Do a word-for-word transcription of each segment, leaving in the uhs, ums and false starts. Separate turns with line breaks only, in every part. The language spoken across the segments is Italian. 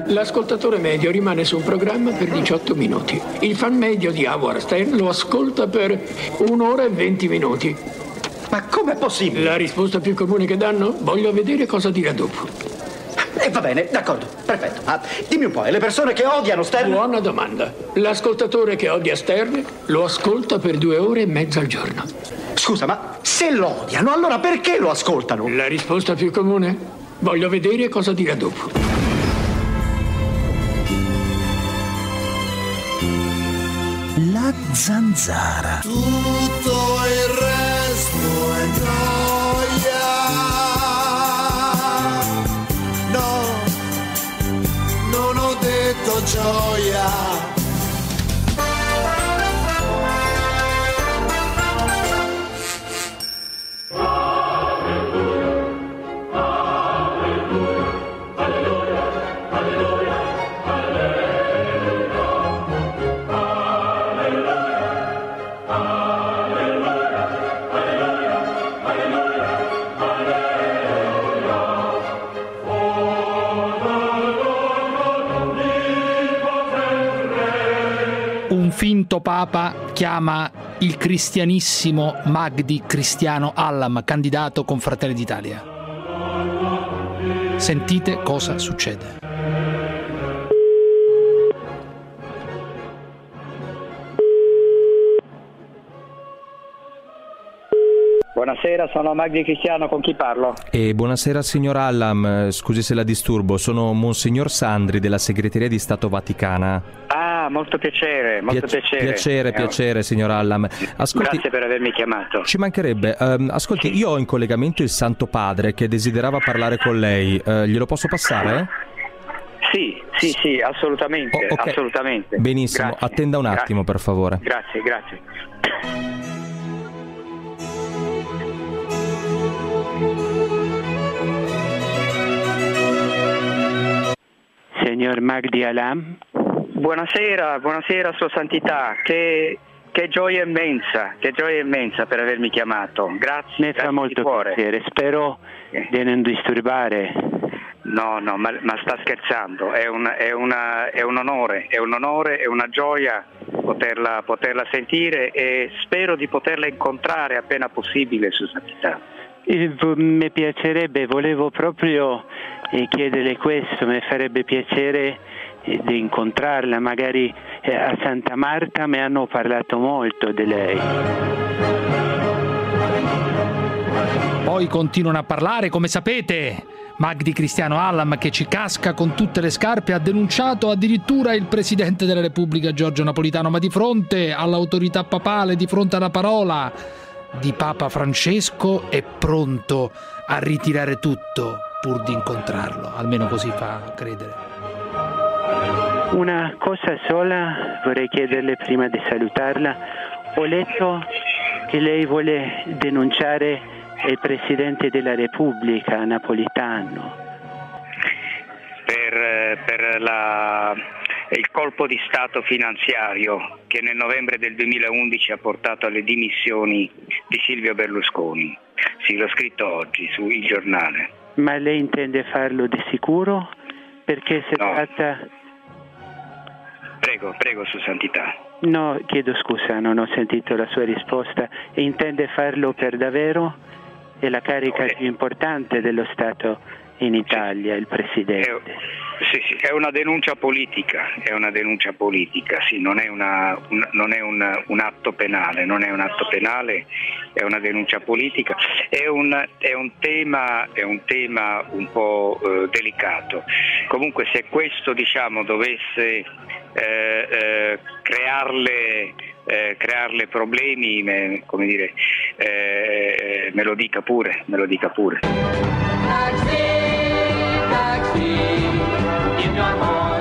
L'ascoltatore medio rimane su un programma per diciotto minuti. Il fan medio di Howard Stern lo ascolta per un'ora e venti minuti.
Ma com'è possibile?
La risposta più comune che danno? Voglio vedere cosa dirà dopo.
E eh, va bene, d'accordo, perfetto. Ah, dimmi un po', e le persone che odiano Stern?
Buona domanda. L'ascoltatore che odia Stern lo ascolta per due ore e mezza al giorno.
Scusa, ma se lo odiano, allora perché lo ascoltano?
La risposta più comune? Voglio vedere cosa dirà dopo.
La zanzara.
Tutto il resto è gioia. No, non ho detto gioia.
Un finto papa chiama il cristianissimo Magdi Cristiano Hallam, candidato con Fratelli d'Italia. Sentite cosa succede.
Buonasera, sono Magdi Cristiano, con chi parlo?
E buonasera signor Hallam, scusi se la disturbo, sono Monsignor Sandri della Segreteria di Stato Vaticana.
Ah, molto piacere, molto
Pia-
piacere.
Piacere, piacere signor Hallam. Ascolti,
Grazie per avermi chiamato.
Ci mancherebbe, um, ascolti, io ho in collegamento il Santo Padre che desiderava parlare con lei, uh, glielo posso passare?
Sì, sì, sì, assolutamente,
Oh, okay.
assolutamente.
Benissimo,
Grazie.
attenda un attimo
Grazie.
per favore.
Grazie, grazie. Signor Magdi Hallam? Buonasera, buonasera Sua Santità, che, che gioia immensa, che gioia immensa per avermi chiamato. Grazie.
Mi fa
grazie
molto
di cuore.
piacere, spero
Eh.
di non disturbare.
No, no, ma, ma sta scherzando, è un, è, una, è un onore, è un onore, è una gioia poterla, poterla sentire e spero di poterla incontrare appena possibile, Sua Santità.
Eh, vo- mi piacerebbe, volevo proprio eh, chiederle questo, mi farebbe piacere eh, di incontrarla, magari eh, a Santa Marta mi hanno parlato molto di lei.
Poi continuano a parlare, come sapete. Magdi Cristiano Hallam, che ci casca con tutte le scarpe, ha denunciato addirittura il Presidente della Repubblica Giorgio Napolitano, ma di fronte all'autorità papale, di fronte alla parola di Papa Francesco, è pronto a ritirare tutto pur di incontrarlo, almeno così fa credere.
Una cosa sola vorrei chiederle prima di salutarla. Ho letto che lei vuole denunciare il Presidente della Repubblica Napolitano.
Per, per la, il colpo di Stato finanziario che nel novembre del duemilaundici ha portato alle dimissioni di Silvio Berlusconi. Sì, l'ho scritto oggi su Il Giornale.
Ma lei intende farlo di sicuro? Perché si
No.
tratta...
Prego, prego, Sua Santità.
No, chiedo scusa, non ho sentito la sua risposta. E intende farlo per davvero? È la carica
No, eh.
più importante dello Stato in Italia, il Presidente.
È, sì, sì, è una denuncia politica, è una denuncia politica, sì, non è, una, un, non è un, un atto penale, non è un atto penale, è una denuncia politica, è un, è un, tema, è un tema un po' eh, delicato. Comunque se questo diciamo dovesse eh, eh, crearle Eh, crearle problemi, me, come dire, eh, me lo dica pure, me lo dica pure.
Caro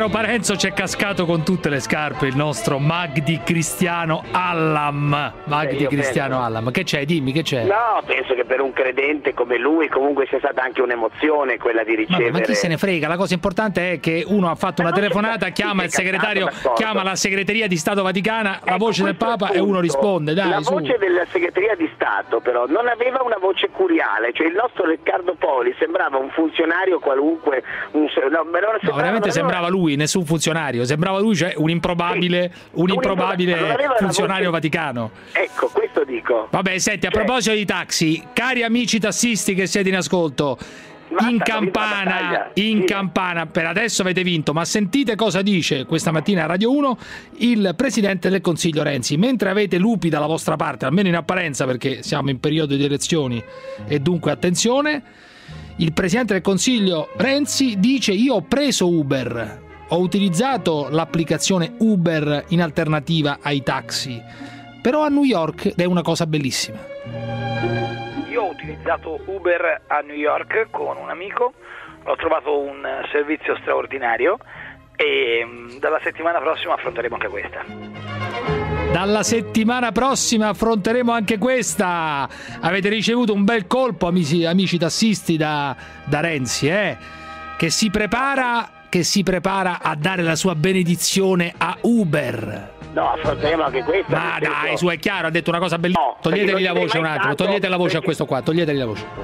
Caro Parenzo, c'è cascato con tutte le scarpe il nostro Magdi Cristiano Allam. Magdi
eh,
Cristiano
penso.
Allam. Che c'è? Dimmi, che c'è?
No, penso che per un credente come lui comunque sia stata anche un'emozione quella di ricevere.
Ma, ma chi se ne frega? La cosa importante è che uno ha fatto
ma
una telefonata, chiama il segretario, chiama la segreteria di Stato Vaticana, ecco, la voce del Papa e uno risponde. Dai,
la
su.
voce della segreteria di Stato però non aveva una voce curiale, cioè il nostro Riccardo Poli sembrava un funzionario qualunque, un, no, sembrava,
no, veramente sembrava lui, nessun funzionario, sembrava lui, cioè un improbabile, sì, un improbabile funzionario voce... vaticano.
Ecco, questo dico.
Vabbè, senti, a cioè... proposito di taxi, cari amici tassisti che siete in ascolto, Basta, in campana, in sì. campana, per adesso avete vinto, ma sentite cosa dice questa mattina a Radio uno il Presidente del Consiglio Renzi. Mentre avete lupi dalla vostra parte, almeno in apparenza, perché siamo in periodo di elezioni e dunque attenzione, il Presidente del Consiglio Renzi dice: io ho preso Uber, ho utilizzato l'applicazione Uber in alternativa ai taxi, però a New York ed è una cosa bellissima.
Io ho utilizzato Uber a New York con un amico, ho trovato un servizio straordinario e dalla settimana prossima affronteremo anche questa.
Dalla settimana prossima affronteremo anche questa. Avete ricevuto un bel colpo, amici, amici tassisti, da, da Renzi, eh? Che si prepara, che si prepara a dare la sua benedizione a Uber.
No, affronteremo anche questa.
Ma dai, senso... su, è chiaro, ha detto una cosa bellissima. No, toglietegli la voce un attimo, togliete la voce perché... a questo qua, toglietegli la voce.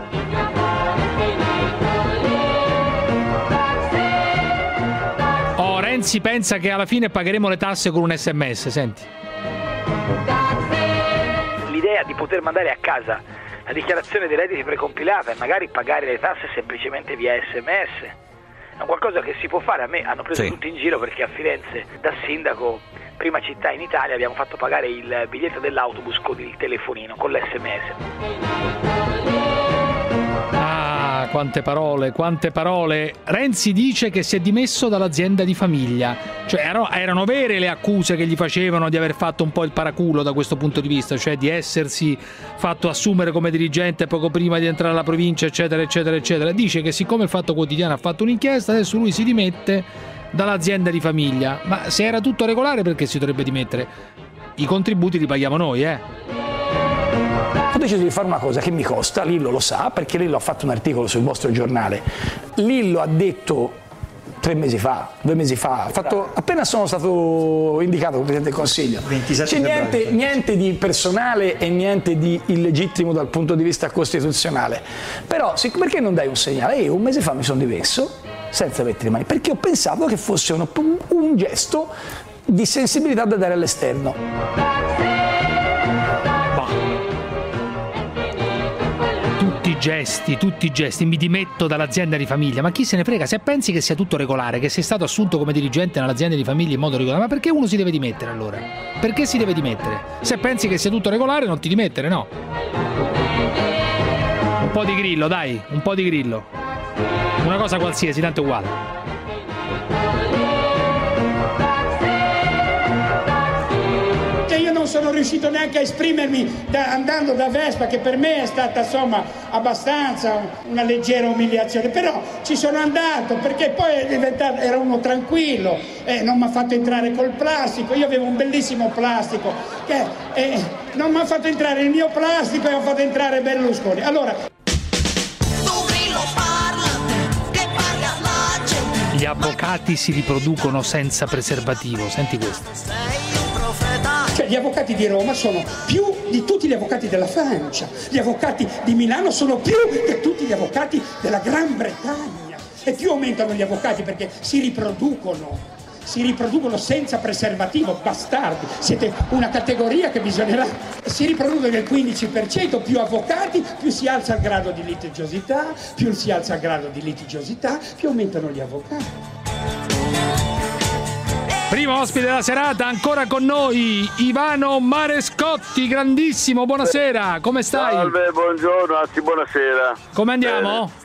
Oh, Renzi pensa che alla fine pagheremo le tasse con un sms, senti.
L'idea di poter mandare a casa la dichiarazione dei redditi precompilata e magari pagare le tasse semplicemente via sms è qualcosa che si può fare. A me hanno preso sì. tutti in giro perché a Firenze, da sindaco, prima città in Italia, abbiamo fatto pagare il biglietto dell'autobus con il telefonino, con l'sms.
Ah, quante parole, quante parole. Renzi dice che si è dimesso dall'azienda di famiglia. Cioè erano, erano vere le accuse che gli facevano di aver fatto un po' il paraculo da questo punto di vista, cioè di essersi fatto assumere come dirigente poco prima di entrare alla provincia, eccetera, eccetera, eccetera. Dice che siccome il Fatto Quotidiano ha fatto un'inchiesta, adesso lui si dimette dall'azienda di famiglia. Ma se era tutto regolare, perché si dovrebbe dimettere? I contributi li paghiamo noi, eh?
Ho deciso di fare una cosa che mi costa, Lillo lo sa, perché Lillo ha fatto un articolo sul vostro giornale. Lillo ha detto tre mesi fa, due mesi fa, ha fatto, appena sono stato indicato come Presidente del Consiglio, c'è niente, niente di personale e niente di illegittimo dal punto di vista costituzionale. Però perché non dai un segnale? Io un mese fa mi sono dimesso senza mettere le mani, perché ho pensato che fosse un, un gesto di sensibilità da dare all'esterno.
Tutti i gesti, tutti i gesti, mi dimetto dall'azienda di famiglia, ma chi se ne frega? Se pensi che sia tutto regolare, che sei stato assunto come dirigente nell'azienda di famiglia in modo regolare, ma perché uno si deve dimettere allora? Perché si deve dimettere? Se pensi che sia tutto regolare non ti dimettere, no? Un po' di grillo, dai, un po' di grillo. Una cosa qualsiasi, tanto è uguale.
Non sono riuscito neanche a esprimermi da, andando da Vespa, che per me è stata insomma abbastanza una leggera umiliazione, però ci sono andato perché poi è diventato, era uno tranquillo, eh, non mi ha fatto entrare col plastico. Io avevo un bellissimo plastico che eh, non mi ha fatto entrare il mio plastico e ho fatto entrare Berlusconi. Allora
gli avvocati si riproducono senza preservativo, senti questo.
Cioè, gli avvocati di Roma sono più di tutti gli avvocati della Francia, gli avvocati di Milano sono più di tutti gli avvocati della Gran Bretagna, e più aumentano gli avvocati perché si riproducono, si riproducono senza preservativo, bastardi, siete una categoria che bisognerà, si riproducono del quindici per cento, più avvocati, più si alza il grado di litigiosità, più si alza il grado di litigiosità, più aumentano gli avvocati.
Primo ospite della serata, ancora con noi, Ivano Marescotti, grandissimo, buonasera, come stai?
Salve, buongiorno, anzi buonasera.
Come andiamo?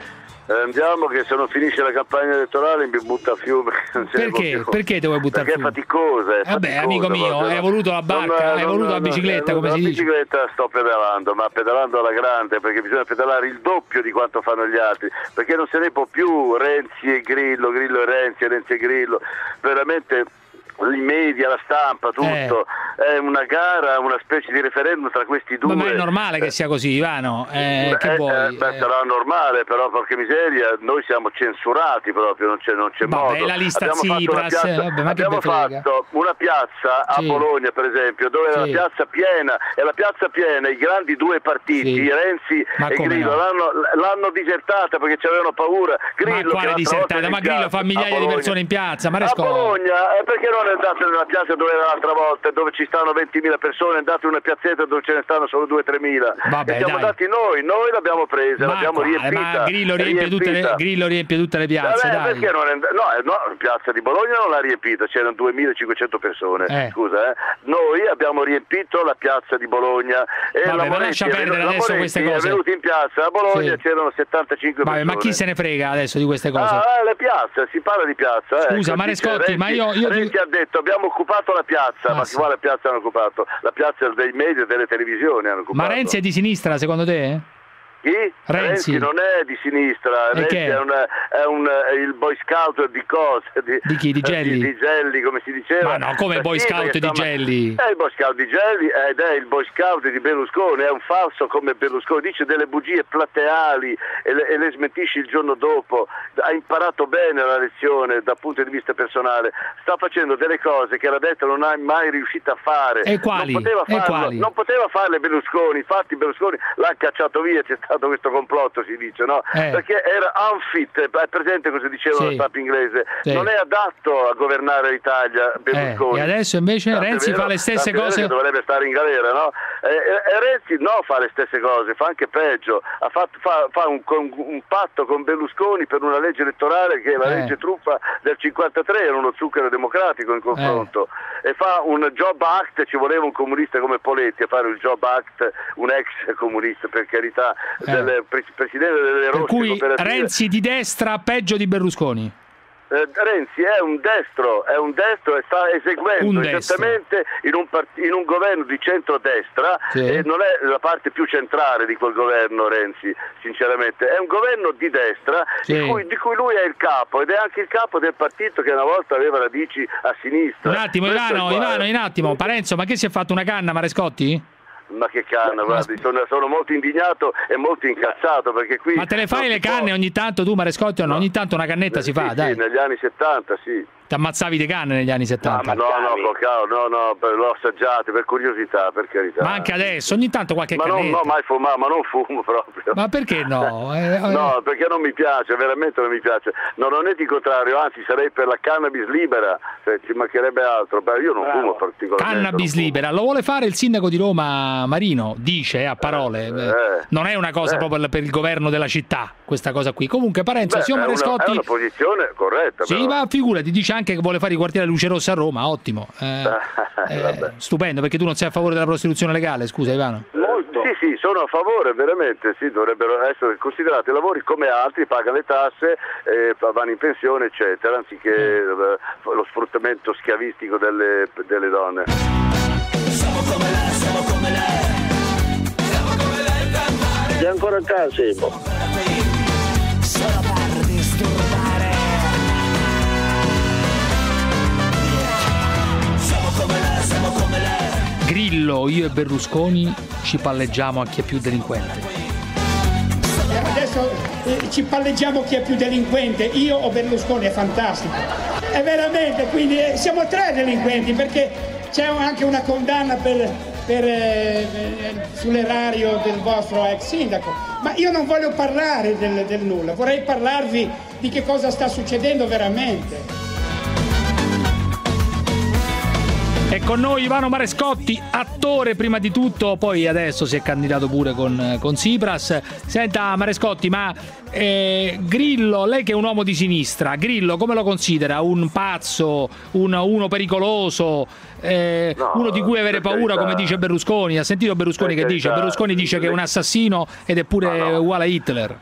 Eh, andiamo che se non finisce la campagna elettorale mi butta a fiume.
Perché? Perché ti vuoi buttare
Perché
fiume?
è faticosa. È
Vabbè,
faticosa,
amico mio,
proprio.
hai voluto la barca,
Non,
hai
non,
voluto
non,
la bicicletta,
non,
come si
la
dice?
La bicicletta sto pedalando, ma pedalando alla grande, perché bisogna pedalare il doppio di quanto fanno gli altri, perché non se ne può più Renzi e Grillo, Grillo e Renzi, Renzi e Grillo, veramente i media, la stampa, tutto, eh. è una gara, una specie di referendum tra questi due.
Ma, ma è normale che sia così, Ivano? Eh,
beh,
che vuoi?
Eh, beh, sarà normale, però porca miseria, noi siamo censurati proprio, non c'è, non c'è
vabbè,
modo.
la lista
abbiamo
Tsipras,
fatto, una piazza,
vabbè, ma
abbiamo
che frega?
fatto una piazza a
sì.
Bologna, per esempio, dove era
sì.
la piazza piena, e la piazza piena, i grandi due partiti,
sì.
Renzi
ma
e Grillo,
no?
l'hanno, l'hanno disertata perché c'avevano paura. Grillo,
ma quale disertata? Ma Grillo fa migliaia di persone in piazza, ma
a Bologna, eh, perché non è andato nella piazza dove era l'altra volta, dove ci stanno ventimila persone, andate in una piazzetta dove ce ne stanno solo due o tremila.
Vabbè,
e siamo
dai.
andati noi, noi l'abbiamo presa,
ma
l'abbiamo
quale?
riempita.
Ma Grillo riempie, tutte le, Grillo riempie tutte le piazze,
Vabbè,
dai.
perché non è and- no, eh, no, piazza di Bologna non l'ha riempita, c'erano duemilacinquecento persone,
eh.
scusa, eh. Noi abbiamo riempito la piazza di Bologna e
Vabbè,
la
ma
Moretti
lascia
è
perdere
venuto,
adesso
la
queste
Moretti
cose.
è venuto in piazza a Bologna,
sì.
c'erano settantacinque
Vabbè,
persone.
ma chi se ne frega adesso di queste cose?
Ah, le piazze, si parla di piazza.
Scusa,
eh.
Marescotti,
Renzi,
ma io... io
Renzi ha detto abbiamo occupato la piazza,
ah,
ma
sì.
che quale piazza hanno occupato? La piazza dei media e delle televisioni hanno occupato.
Ma Renzi è di sinistra secondo te?
Chi?
Renzi.
Renzi non è di sinistra,
E
Renzi
che è?
è, un, è, un, è il boy scout di cose? Di,
di chi? Di Gelli?
Di, di Gelli, come si diceva.
Ma no, come
Eh,
boy
sì,
scout
perché
di
sta-
Gelli?
È il boy scout di Gelli ed è il boy scout di Berlusconi, è un falso come Berlusconi, dice delle bugie plateali e le, e le smentisce il giorno dopo. Ha imparato bene la lezione dal punto di vista personale, sta facendo delle cose che la destra non ha mai riuscito a fare.
E quali?
Non poteva
E
farlo,
quali?
non poteva farle Berlusconi, infatti Berlusconi l'ha cacciato via, c'è stato questo complotto, si dice, no?
Eh.
Perché era unfit, è presente cosa diceva
Sì.
la stampa inglese,
Sì.
non è adatto a governare l'Italia Berlusconi.
Eh, e adesso invece
Tant'è
Renzi
vero-
fa le stesse
tant'è vero
cose?
che dovrebbe stare in galera, no? E, e- e Renzi no, fa le stesse cose, fa anche peggio, ha fatto, fa, fa un, con- un patto con Berlusconi per una legge elettorale che è la
Eh.
legge truffa del cinquantatré, era uno zucchero democratico in confronto, e fa un Job Act, ci voleva un comunista come Poletti a fare il Job Act, un ex comunista per carità,
Eh.
del pre- presidente delle
Per
Rossi
cui
Cooperative.
Renzi di destra peggio di Berlusconi?
Eh, Renzi è un destro, è un destro e sta eseguendo
Un destro.
esattamente in un, part- in un governo di centrodestra,
Sì.
e non è la parte più centrale di quel governo Renzi, sinceramente, è un governo di destra
Sì.
di, cui, di cui lui è il capo ed è anche il capo del partito che una volta aveva radici a sinistra.
Un attimo,
Questo è
Ivano,
il quadro.
Ivano, un attimo. Parenzo, ma che si è fatto una canna, Marescotti?
Ma che canna, guardi, sono, sono molto indignato e molto incazzato perché qui...
Ma te le fai
non
le
si può-
canne ogni tanto tu, Marescotti, o no? Ogni tanto una cannetta si fa,
Sì,
dai.
sì, negli anni settanta, sì.
Ti ammazzavi di canne negli anni settanta.
No, no, Cocao, no, no, per- l'ho assaggiato per curiosità, per carità.
Ma anche adesso, ogni tanto qualche
Ma non,
cannetta.
no, mai fumato, ma non fumo proprio.
Ma perché no? Eh, eh.
No, perché non mi piace, veramente non mi piace. No, non è di contrario, anzi sarei per la cannabis libera, se ci mancherebbe altro. Beh, io non
Bravo.
fumo particolarmente.
Cannabis
non fumo.
libera, lo vuole fare il sindaco di Roma Marino, dice a parole.
eh.
Non è una cosa
Eh.
proprio per il governo della città, questa cosa qui. Comunque Parenzo,
Beh,
signor
è, una,
Marescotti...
è una posizione corretta.
Sì,
però.
ma figurati, dice anche che vuole fare i quartieri Luce Rossa a Roma, ottimo. Eh, eh,
Vabbè.
stupendo, perché tu non sei a favore della prostituzione legale, scusa Ivano.
Molto.
Sì, sì, sono a favore, veramente, sì, dovrebbero essere considerati lavori come altri, pagano le tasse, eh, vanno in pensione, eccetera, anziché eh, lo sfruttamento schiavistico delle, delle donne.
Siamo come lei, siamo come lei. Siamo come lei per mare.
Sei ancora a casa, Simo?
Solo per disturbare. Siamo come lei, siamo come lei.
Grillo, io e Berlusconi ci palleggiamo a chi è più delinquente.
Adesso eh, ci palleggiamo chi è più delinquente, io o Berlusconi, è fantastico. È veramente, quindi eh, siamo tre delinquenti perché c'è anche una condanna per, per, eh, eh, sull'erario del vostro ex sindaco. Ma io non voglio parlare del, del nulla, vorrei parlarvi di che cosa sta succedendo veramente.
E con noi Ivano Marescotti, attore prima di tutto, poi adesso si è candidato pure con, con Tsipras. Senta Marescotti, ma eh, Grillo, lei che è un uomo di sinistra, Grillo come lo considera? Un pazzo, un, uno pericoloso, eh,
No,
uno di cui avere
per
paura,
carità.
come dice Berlusconi? Ha sentito Berlusconi
Per
che dice?
carità.
Berlusconi dice che è un assassino ed è pure
Ma no.
uguale a Hitler.
Sì,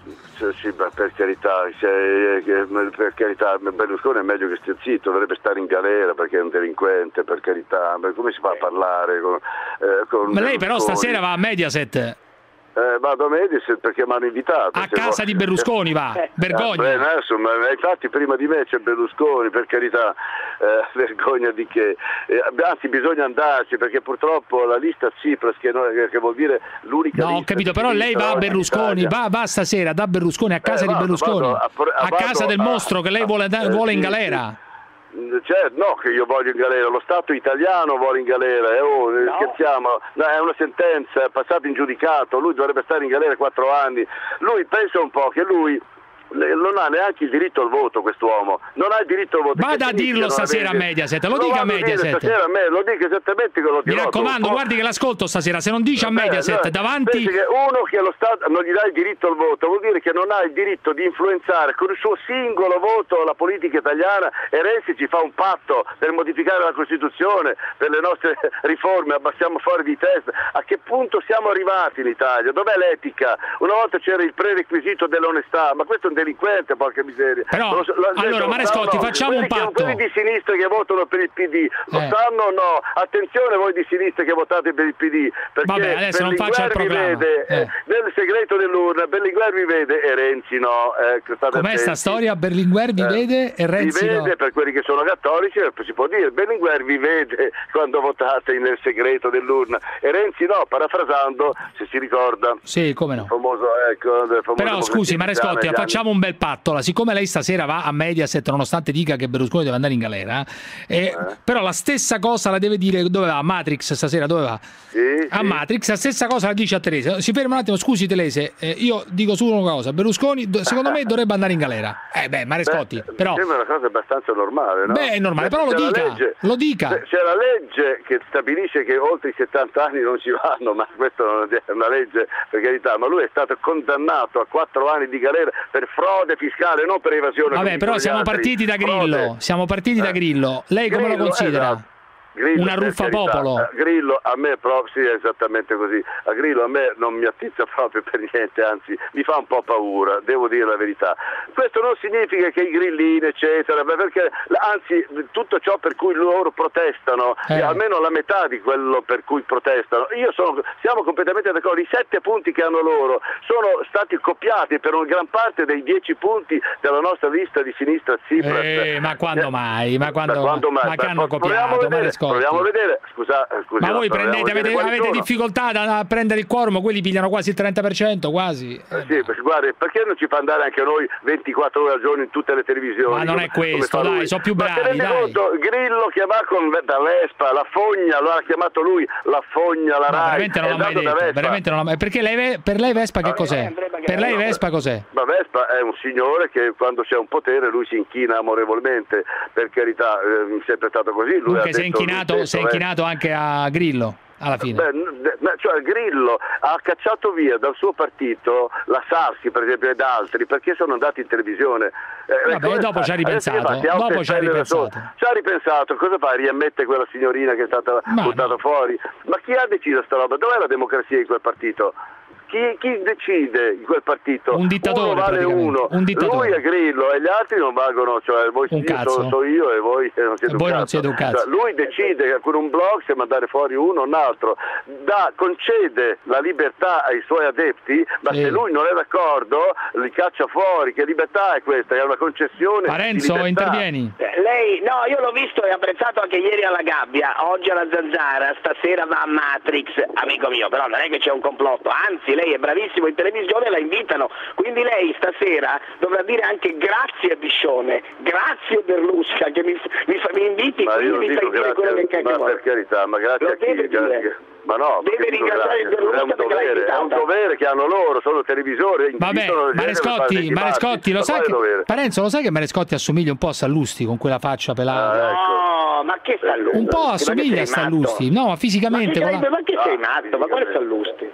sì, per carità, se, per carità, Berlusconi è meglio che stia zitto, dovrebbe stare in galera perché è un delinquente, per carità, ma come si fa a parlare con, eh, con
Ma lei però
Berlusconi?
stasera va a Mediaset.
Eh, vado a Mediaset perché mi hanno invitato.
A casa
no,
di Berlusconi va,
eh,
vergogna.
Eh, beh, insomma, infatti prima di me c'è Berlusconi, per carità, eh, vergogna di che. Eh, anzi bisogna andarci perché purtroppo la lista Tsipras, che, che vuol dire l'unica
No,
lista
ho capito, però lei va a Berlusconi, va, va stasera da Berlusconi, a casa
Eh,
di
vado,
Berlusconi,
vado, a, a,
a casa
vado
del
a,
mostro che lei vuole,
eh,
vuole in
sì,
galera.
Sì. Cioè, no, che io voglio in galera, lo Stato italiano vuole in galera, eh, oh, no. Scherziamo, no, è una sentenza, è passato in giudicato, lui dovrebbe stare in galera quattro anni, lui pensa un po' che lui non ha neanche il diritto al voto, quest'uomo, non ha il diritto al voto.
Vada a dirlo stasera a Mediaset, lo, lo dica a Mediaset.
Stasera a me, lo dica esattamente che lo dirò.
Mi raccomando, dopo. Guardi che l'ascolto stasera, se non dice a Mediaset
no,
davanti...
Che uno che lo Stato non gli dà il diritto al voto vuol dire che non ha il diritto di influenzare con il suo singolo voto la politica italiana, e Renzi ci fa un patto per modificare la Costituzione, per le nostre riforme, abbassiamo fuori di testa. A che punto siamo arrivati in Italia? Dov'è l'etica? Una volta c'era il prerequisito dell'onestà, ma questo è un delinquente, porca miseria.
Però,
lo, lo,
allora Marescotti,
no,
facciamo un patto.
Quelli di sinistra che votano per il P D, lo
eh.
sanno o no? Attenzione voi di sinistra che votate per il P D, perché
Vabbè, adesso non faccia il programma.
Vede,
eh.
nel segreto dell'urna Berlinguer vi vede e Renzi no. Eh,
Com'è sta storia? Berlinguer vi eh. vede e Renzi
vi vede
no.
Per quelli che sono cattolici si può dire, Berlinguer vi vede quando votate nel segreto dell'urna e Renzi no, parafrasando, se si ricorda.
Sì, come no.
Il famoso, ecco, il famoso
Però scusi Marescotti, facciamo un bel patto, là. Siccome lei stasera va a Mediaset nonostante dica che Berlusconi deve andare in galera, eh, eh. però la stessa cosa la deve dire dove va? A Matrix stasera dove va?
Sì,
a
sì.
Matrix la stessa cosa la dice a Telese. Si ferma un attimo, scusi Telese, eh, io dico solo una cosa, Berlusconi secondo me dovrebbe andare in galera. Eh beh, Marescotti,
beh,
però
sembra una cosa abbastanza normale, no?
Beh, è normale, però lo dica,
legge,
lo dica.
C'è la legge che stabilisce che oltre i settanta anni non ci vanno, ma questa non è una legge, per carità, ma lui è stato condannato a quattro anni di galera per frode fiscale, non per evasione.
Vabbè, però siamo
altri.
partiti da Grillo,
frode.
siamo partiti
eh.
da Grillo. Lei come
Grillo,
lo considera?
Esatto. Grillo,
una ruffa popolo.
A Grillo a me proprio, sì, è esattamente così. A Grillo a me non mi attizza proprio per niente, anzi mi fa un po' paura, devo dire la verità. Questo non significa che i grillini eccetera, perché anzi tutto ciò per cui loro protestano, eh. almeno la metà di quello per cui protestano, io sono, siamo completamente d'accordo. I sette punti che hanno loro sono stati copiati per una gran parte dei dieci punti della nostra lista di sinistra Tsipras.
Eh, ma quando mai? Ma quando,
ma quando mai?
Ma che hanno copiato?
Proviamo a vedere, scusa, scusa
ma voi
no,
prendete, avete, avete difficoltà a prendere il quorum, quelli pigliano quasi il trenta per cento, quasi.
Eh, sì, perché, guardi, perché non ci fa andare anche noi ventiquattro ore al giorno in tutte le televisioni?
Ma non
come,
è questo, dai, lui. sono più bravi,
ma
dai.
Conto, Grillo che va con da Vespa, la fogna, lo ha chiamato lui, la fogna, la
no,
Rai.
Veramente non l'ha mai detto, veramente non l'ha mai... Perché lei, per lei Vespa che cos'è? Per lei Vespa cos'è?
Ma Vespa è un signore che quando c'è un potere lui si inchina amorevolmente, per carità, è sempre stato così. Lui
Dunque
ha
si è inchinato, si è inchinato anche a Grillo alla fine.
Beh, cioè Grillo ha cacciato via dal suo partito la Sarsi per esempio ed altri perché sono andati in televisione. Eh,
Vabbè, dopo ci ha ripensato, dopo ci ha ripensato.
Ci ha ripensato, cosa fa? Riammette quella signorina che è stata Ma buttata no. fuori. Ma chi ha deciso sta roba? Dov'è la democrazia in quel partito? Chi, chi decide in quel partito?
Un dittatore,
uno vale uno.
Un dittatore.
Lui è Grillo e gli altri non valgono, cioè voi
un
io so, so io e voi non siete,
e
un,
voi
cazzo.
Non siete un cazzo.
Cioè, lui decide con un blog se mandare fuori uno o un altro, da, concede la libertà ai suoi adepti, ma sì. se lui non è d'accordo li caccia fuori. Che libertà è questa? È una concessione.
Parenzo, intervieni.
Lei, no, io l'ho visto e apprezzato anche ieri alla Gabbia, oggi alla Zanzara, stasera va a Matrix, amico mio, però non è che c'è un complotto, anzi lei è bravissimo in televisione e la invitano, quindi lei stasera dovrà dire anche grazie Biscione, grazie Berlusca che mi, mi, mi inviti,
ma
quindi mi fai dire quello che cacchio
ma per carità, ma grazie
lo
a chi? Grazie. Ma no,
deve ringraziare il Berlusca,
è un dovere, è un dovere che hanno loro, sono televisori.
Vabbè, Marescotti, Marescotti, lo sai che Parenzo, lo sai che Marescotti assomiglia un po' a Sallusti con quella faccia pelata?
Ah, ecco.
No, ma che Sallusti?
Un po' assomiglia a Sallusti, no, ma fisicamente.
Ma che,
quella...
ma che sei matto? Ma quale Sallusti?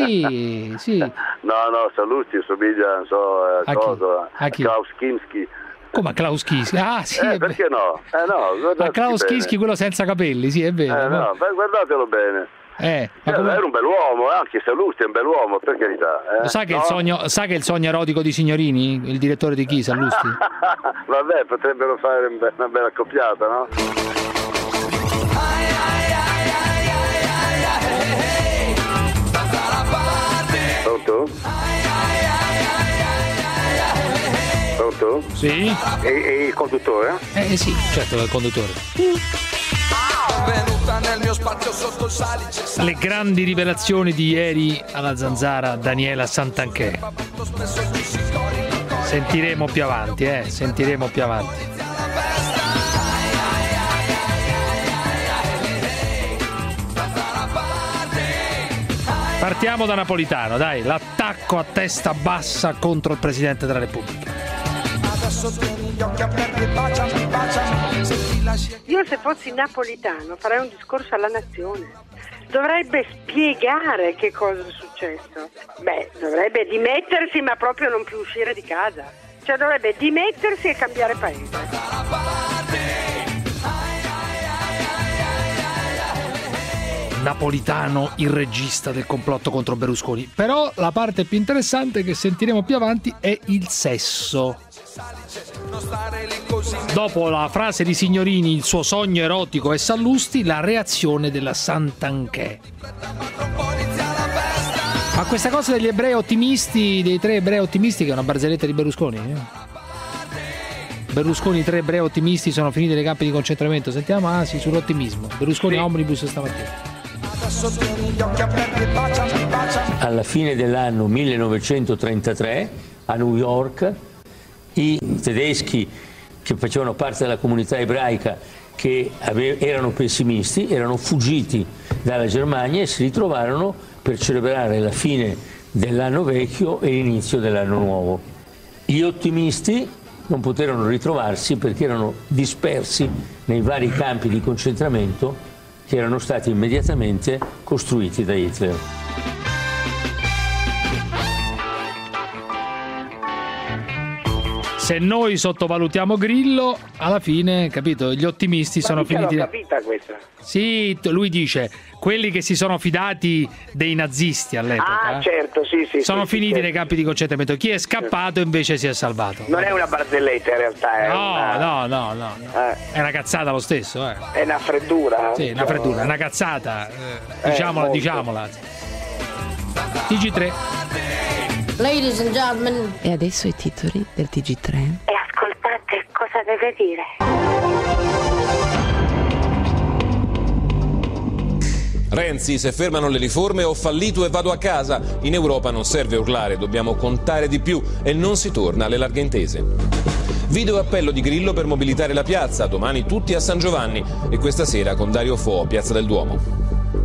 Sì, sì.
No, no, Sallusti assomiglia, non so, a,
a
cosa,
a chi?
Klaus Kinski.
Come a Klaus Kinski? Ah, sì.
Eh, perché no? Eh, no,
a Klaus Kinski, quello senza capelli, sì, è vero.
Eh, no, guardatelo bene.
Eh,
ma come... Era un bell'uomo, anche Sallusti è un bell'uomo, per carità. Eh?
Sa che,
no?
il sogno, sa che il sogno erotico di Signorini, il direttore di chi, Sallusti?
Vabbè, potrebbero fare una bella accoppiata, no? Pronto? Pronto?
Sì.
E, e il conduttore?
Eh sì, certo, il conduttore. Le grandi rivelazioni di ieri alla Zanzara, Daniela Santanchè. Sentiremo più avanti, eh, sentiremo più avanti. Partiamo da Napolitano, dai, l'attacco a testa bassa contro il Presidente della Repubblica.
Io se fossi napolitano farei un discorso alla nazione. Dovrebbe spiegare che cosa è successo. Beh, dovrebbe dimettersi ma proprio non più uscire di casa. Cioè dovrebbe dimettersi e cambiare paese.
Napolitano, il regista del complotto contro Berlusconi. Però la parte più interessante che sentiremo più avanti è il sesso. Dopo la frase di Signorini, il suo sogno erotico è Sallusti, la reazione della Santanchè. Ma questa cosa degli ebrei ottimisti, dei tre ebrei ottimisti, che è una barzelletta di Berlusconi, eh? Berlusconi, tre ebrei ottimisti sono finiti nei campi di concentramento. Sentiamo, ah sì, sull'ottimismo. Berlusconi, sì. Omnibus stamattina.
Alla fine dell'anno millenovecentotrentatré a New York i tedeschi che facevano parte della comunità ebraica, che ave- erano pessimisti, erano fuggiti dalla Germania e si ritrovarono per celebrare la fine dell'anno vecchio e l'inizio dell'anno nuovo. Gli ottimisti non poterono ritrovarsi perché erano dispersi nei vari campi di concentramento che erano stati immediatamente costruiti da Hitler.
Se noi sottovalutiamo Grillo, alla fine, capito, gli ottimisti
Ma
sono finiti.
l'ho capita questa.
Sì, lui dice, quelli che si sono fidati dei nazisti all'epoca.
Ah, certo, sì, sì.
Sono
sì,
finiti
sì,
nei
certo.
campi di concentramento. Chi è scappato invece si è salvato.
Non è una barzelletta in realtà, è
No,
una...
no, no, no.
Eh.
È una cazzata lo stesso, eh.
È una freddura.
Sì, una freddura, una cazzata. Eh, diciamola,
molto.
diciamola. T G tre.
Ladies and gentlemen. E adesso i titoli del T G tre.
E ascoltate cosa deve dire.
Renzi, se fermano le riforme ho fallito e vado a casa. In Europa non serve urlare, dobbiamo contare di più e non si torna alle larghe intese. Video appello di Grillo per mobilitare la piazza, domani tutti a San Giovanni e questa sera con Dario Fo, Piazza del Duomo.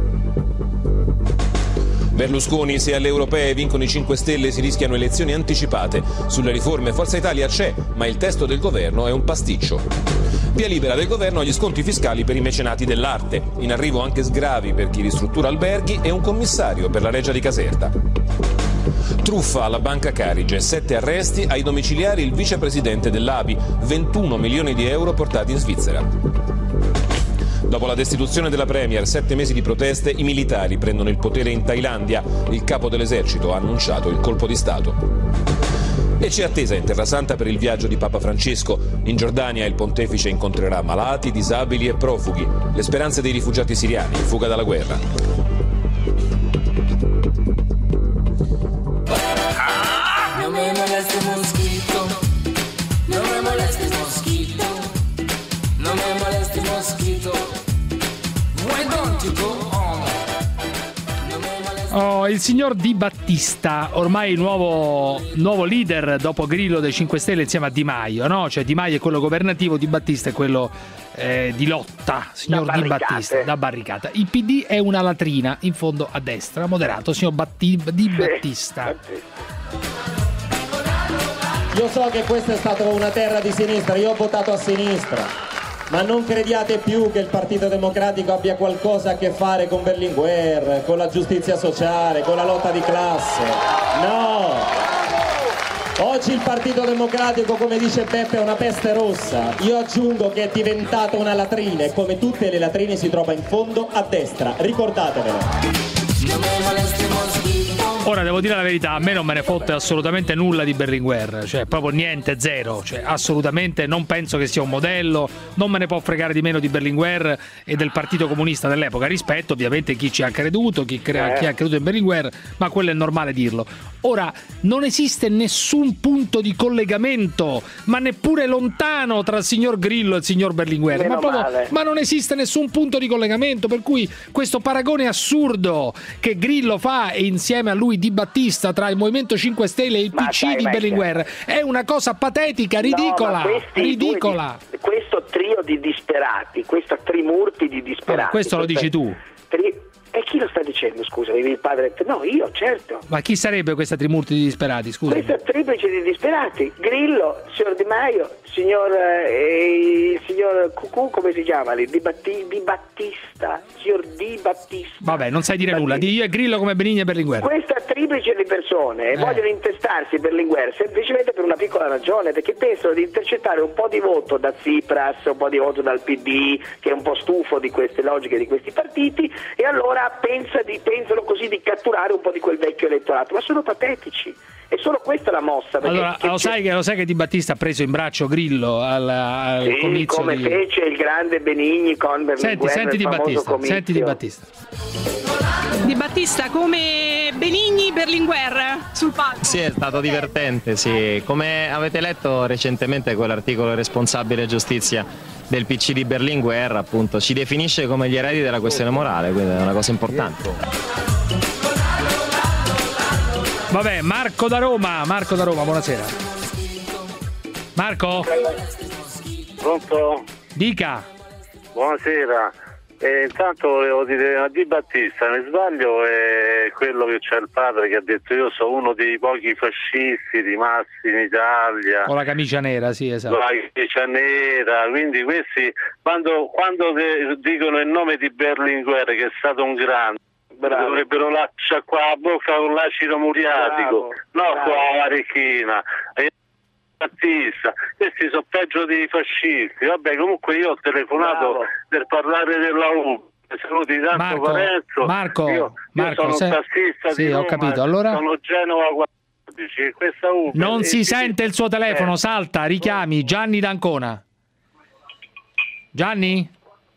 Berlusconi, se alle europee vincono i cinque Stelle si rischiano elezioni anticipate. Sulle riforme Forza Italia c'è, ma il testo del governo è un pasticcio. Via libera del governo agli sconti fiscali per i mecenati dell'arte. In arrivo anche sgravi per chi ristruttura alberghi e un commissario per la Reggia di Caserta. Truffa alla Banca Carige, sette arresti, ai domiciliari il vicepresidente dell'A B I, ventuno milioni di euro portati in Svizzera. Dopo la destituzione della Premier, sette mesi di proteste, i militari prendono il potere in Thailandia. Il capo dell'esercito ha annunciato il colpo di Stato. E c'è attesa in Terra Santa per il viaggio di Papa Francesco. In Giordania il pontefice incontrerà malati, disabili e profughi. Le speranze dei rifugiati siriani in fuga dalla guerra.
Non me moleste mosquito, non me moleste mosquito, non me moleste mosquito. Why don't you go on?
Oh, il signor Di Battista, ormai nuovo, nuovo leader dopo Grillo dei cinque Stelle insieme a Di Maio, no? Cioè Di Maio è quello governativo, Di Battista è quello eh, di lotta, signor
Da
Di
barricate.
Battista, da barricata. Il P D è una latrina, in fondo a destra, moderato, signor Batti, Di Battista.
Io so che questa è stata una terra di sinistra, io ho votato a sinistra. Ma non crediate più che il Partito Democratico abbia qualcosa a che fare con Berlinguer, con la giustizia sociale, con la lotta di classe. No! Oggi il Partito Democratico, come dice Beppe, è una peste rossa. Io aggiungo che è diventata una latrina e come tutte le latrine si trova in fondo a destra. Ricordatevelo.
Ora devo dire la verità, a me non me ne fotte assolutamente nulla di Berlinguer, cioè proprio niente, zero, cioè assolutamente non penso che sia un modello, non me ne può fregare di meno di Berlinguer e del Partito Comunista dell'epoca, rispetto ovviamente chi ci ha creduto, chi, crea, chi ha creduto in Berlinguer, ma quello è normale dirlo. Ora, non esiste nessun punto di collegamento, ma neppure lontano, tra il signor Grillo e il signor Berlinguer, ma, proprio, ma non esiste nessun punto di collegamento, per cui questo paragone assurdo che Grillo fa insieme a lui Di Battista tra il Movimento cinque Stelle e il
Ma
P C
sai,
di Berlinguer è una cosa patetica, ridicola,
no,
ridicola.
Di, questo trio di disperati, questa trimurti di disperati.
Allora, questo lo dici tu.
Tri... E chi lo sta dicendo, scusa? Il padre? No, io, certo.
Ma chi sarebbe questa trimurti di disperati, scusa?
Questa triplice di disperati. Grillo, signor Di Maio, signor eh, il signor Cucù, come si chiama lì? Di, Batti, di Battista, signor Di Battista.
Vabbè, non sai dire Battista. Nulla, di io e Grillo come Benigni e Berlinguer.
Questa triplice di persone eh. vogliono intestarsi Berlinguer semplicemente per una piccola ragione, perché pensano di intercettare un po' di voto da Tsipras, un po' di voto dal P D, che è un po' stufo di queste logiche di questi partiti, e allora pensa di, pensano così di catturare un po' di quel vecchio elettorato, ma sono patetici. È solo questa la mossa.
Allora, lo sai, che, lo sai che Di Battista ha preso in braccio Grillo al, al
sì,
comizio
come
di...
fece il grande Benigni con Berlinguer.
Senti, senti Di Battista, comizio. senti Di Battista.
Di Battista come Benigni, Berlinguer sul palco.
Sì, è stato divertente, sì. Come avete letto recentemente quell'articolo responsabile giustizia del P C di Berlinguer, appunto, ci definisce come gli eredi della questione morale, quindi è una cosa importante.
Vabbè, Marco da Roma, Marco da Roma, buonasera. Marco?
Pronto?
Dica.
Buonasera. Eh, intanto volevo dire a Di Battista, ne sbaglio, è quello che c'è il padre che ha detto io sono uno dei pochi fascisti rimasti in Italia.
Con la camicia nera, sì, esatto.
Con la camicia nera, quindi questi quando, quando dicono il nome di Berlinguer, che è stato un grande, bravo, dovrebbero lasciare qua la bocca con l'acido muriatico, no con la marechina. Battista, questi sono peggio dei fascisti. Vabbè, comunque io ho telefonato bravo. per parlare della U. Saluti tanto
Marco,
Parenzo.
Marco,
io,
Marco,
io sono
se...
un tassista
sì,
di Roma,
ho capito. Allora...
sono Genova quattordici e questa U.
Non si
e...
sente il suo telefono,
eh.
salta, richiami Gianni d'Ancona. Gianni?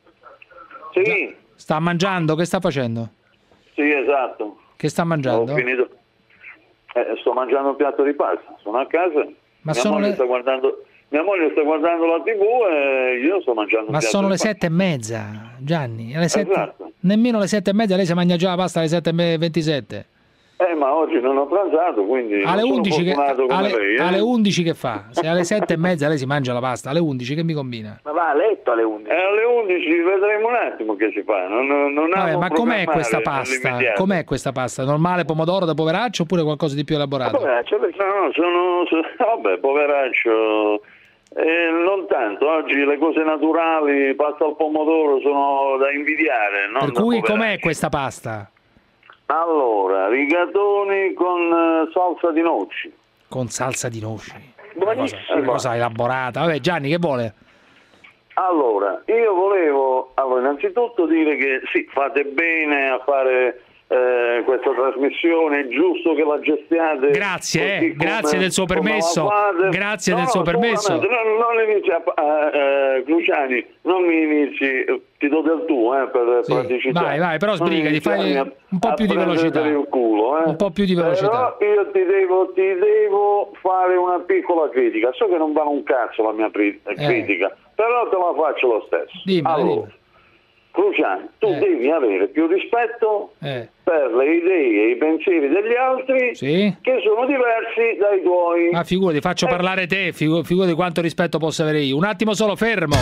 Sì.
Sta mangiando, che sta facendo?
Sì, esatto.
Che sta mangiando?
Ho finito. Eh, sto mangiando un piatto di pasta, sono a casa.
Ma
mia,
sono
moglie
le...
sta guardando, mia moglie sta guardando la tivù e io sto mangiando un
Ma
piatto
sono
di
le
pasta.
sette e mezza, Gianni. Alle sette...
Esatto.
Nemmeno le sette e mezza, lei si mangia già la pasta alle sette e ventisette.
Eh, ma oggi non ho pranzato, quindi
alle
non
undici
sono
che,
come
alle,
lei. Eh?
Alle undici che fa? Se alle sette e mezza lei si mangia la pasta, alle undici che mi combina?
Ma va a letto alle undici.
Eh, alle undici vedremo un attimo che si fa. Non, non
Vabbè, ma com'è questa pasta? Com'è questa pasta? Normale pomodoro da poveraccio oppure qualcosa di più elaborato?
Poveraccio, perché no, sono, sono vabbè, poveraccio. Eh, non tanto, oggi le cose naturali, pasta al pomodoro, sono da invidiare. Non
per cui
da
com'è questa pasta?
Allora, rigatoni con uh, salsa di noci.
Con salsa di noci?
Buonissimo.
Una cosa, una cosa elaborata. Vabbè, Gianni, che vuole?
Allora, io volevo allora, innanzitutto dire che sì, fate bene a fare eh, questa trasmissione, è giusto che la gestiate.
Grazie, eh, grazie del suo permesso. Grazie
no,
del suo
no,
permesso.
Non, non inizi a uh, uh, Cruciani, non mi inizi, ti do del tuo eh, per
sì,
praticità.
Vai, vai, però sbrigati, fai
a,
un po' più di velocità.
Il culo, eh.
Un po' più di velocità.
Però io ti devo, ti devo fare una piccola critica. So che non va un cazzo la mia pri- eh. critica, però te la faccio lo stesso.
Dimmi,
allora,
dimmi.
Cruciani, tu
eh.
devi avere più rispetto
eh.
per le idee e i pensieri degli altri
sì.
che sono diversi dai tuoi.
Ma figurati, faccio eh. parlare te, figu- figurati quanto rispetto posso avere io. Un attimo solo, fermo.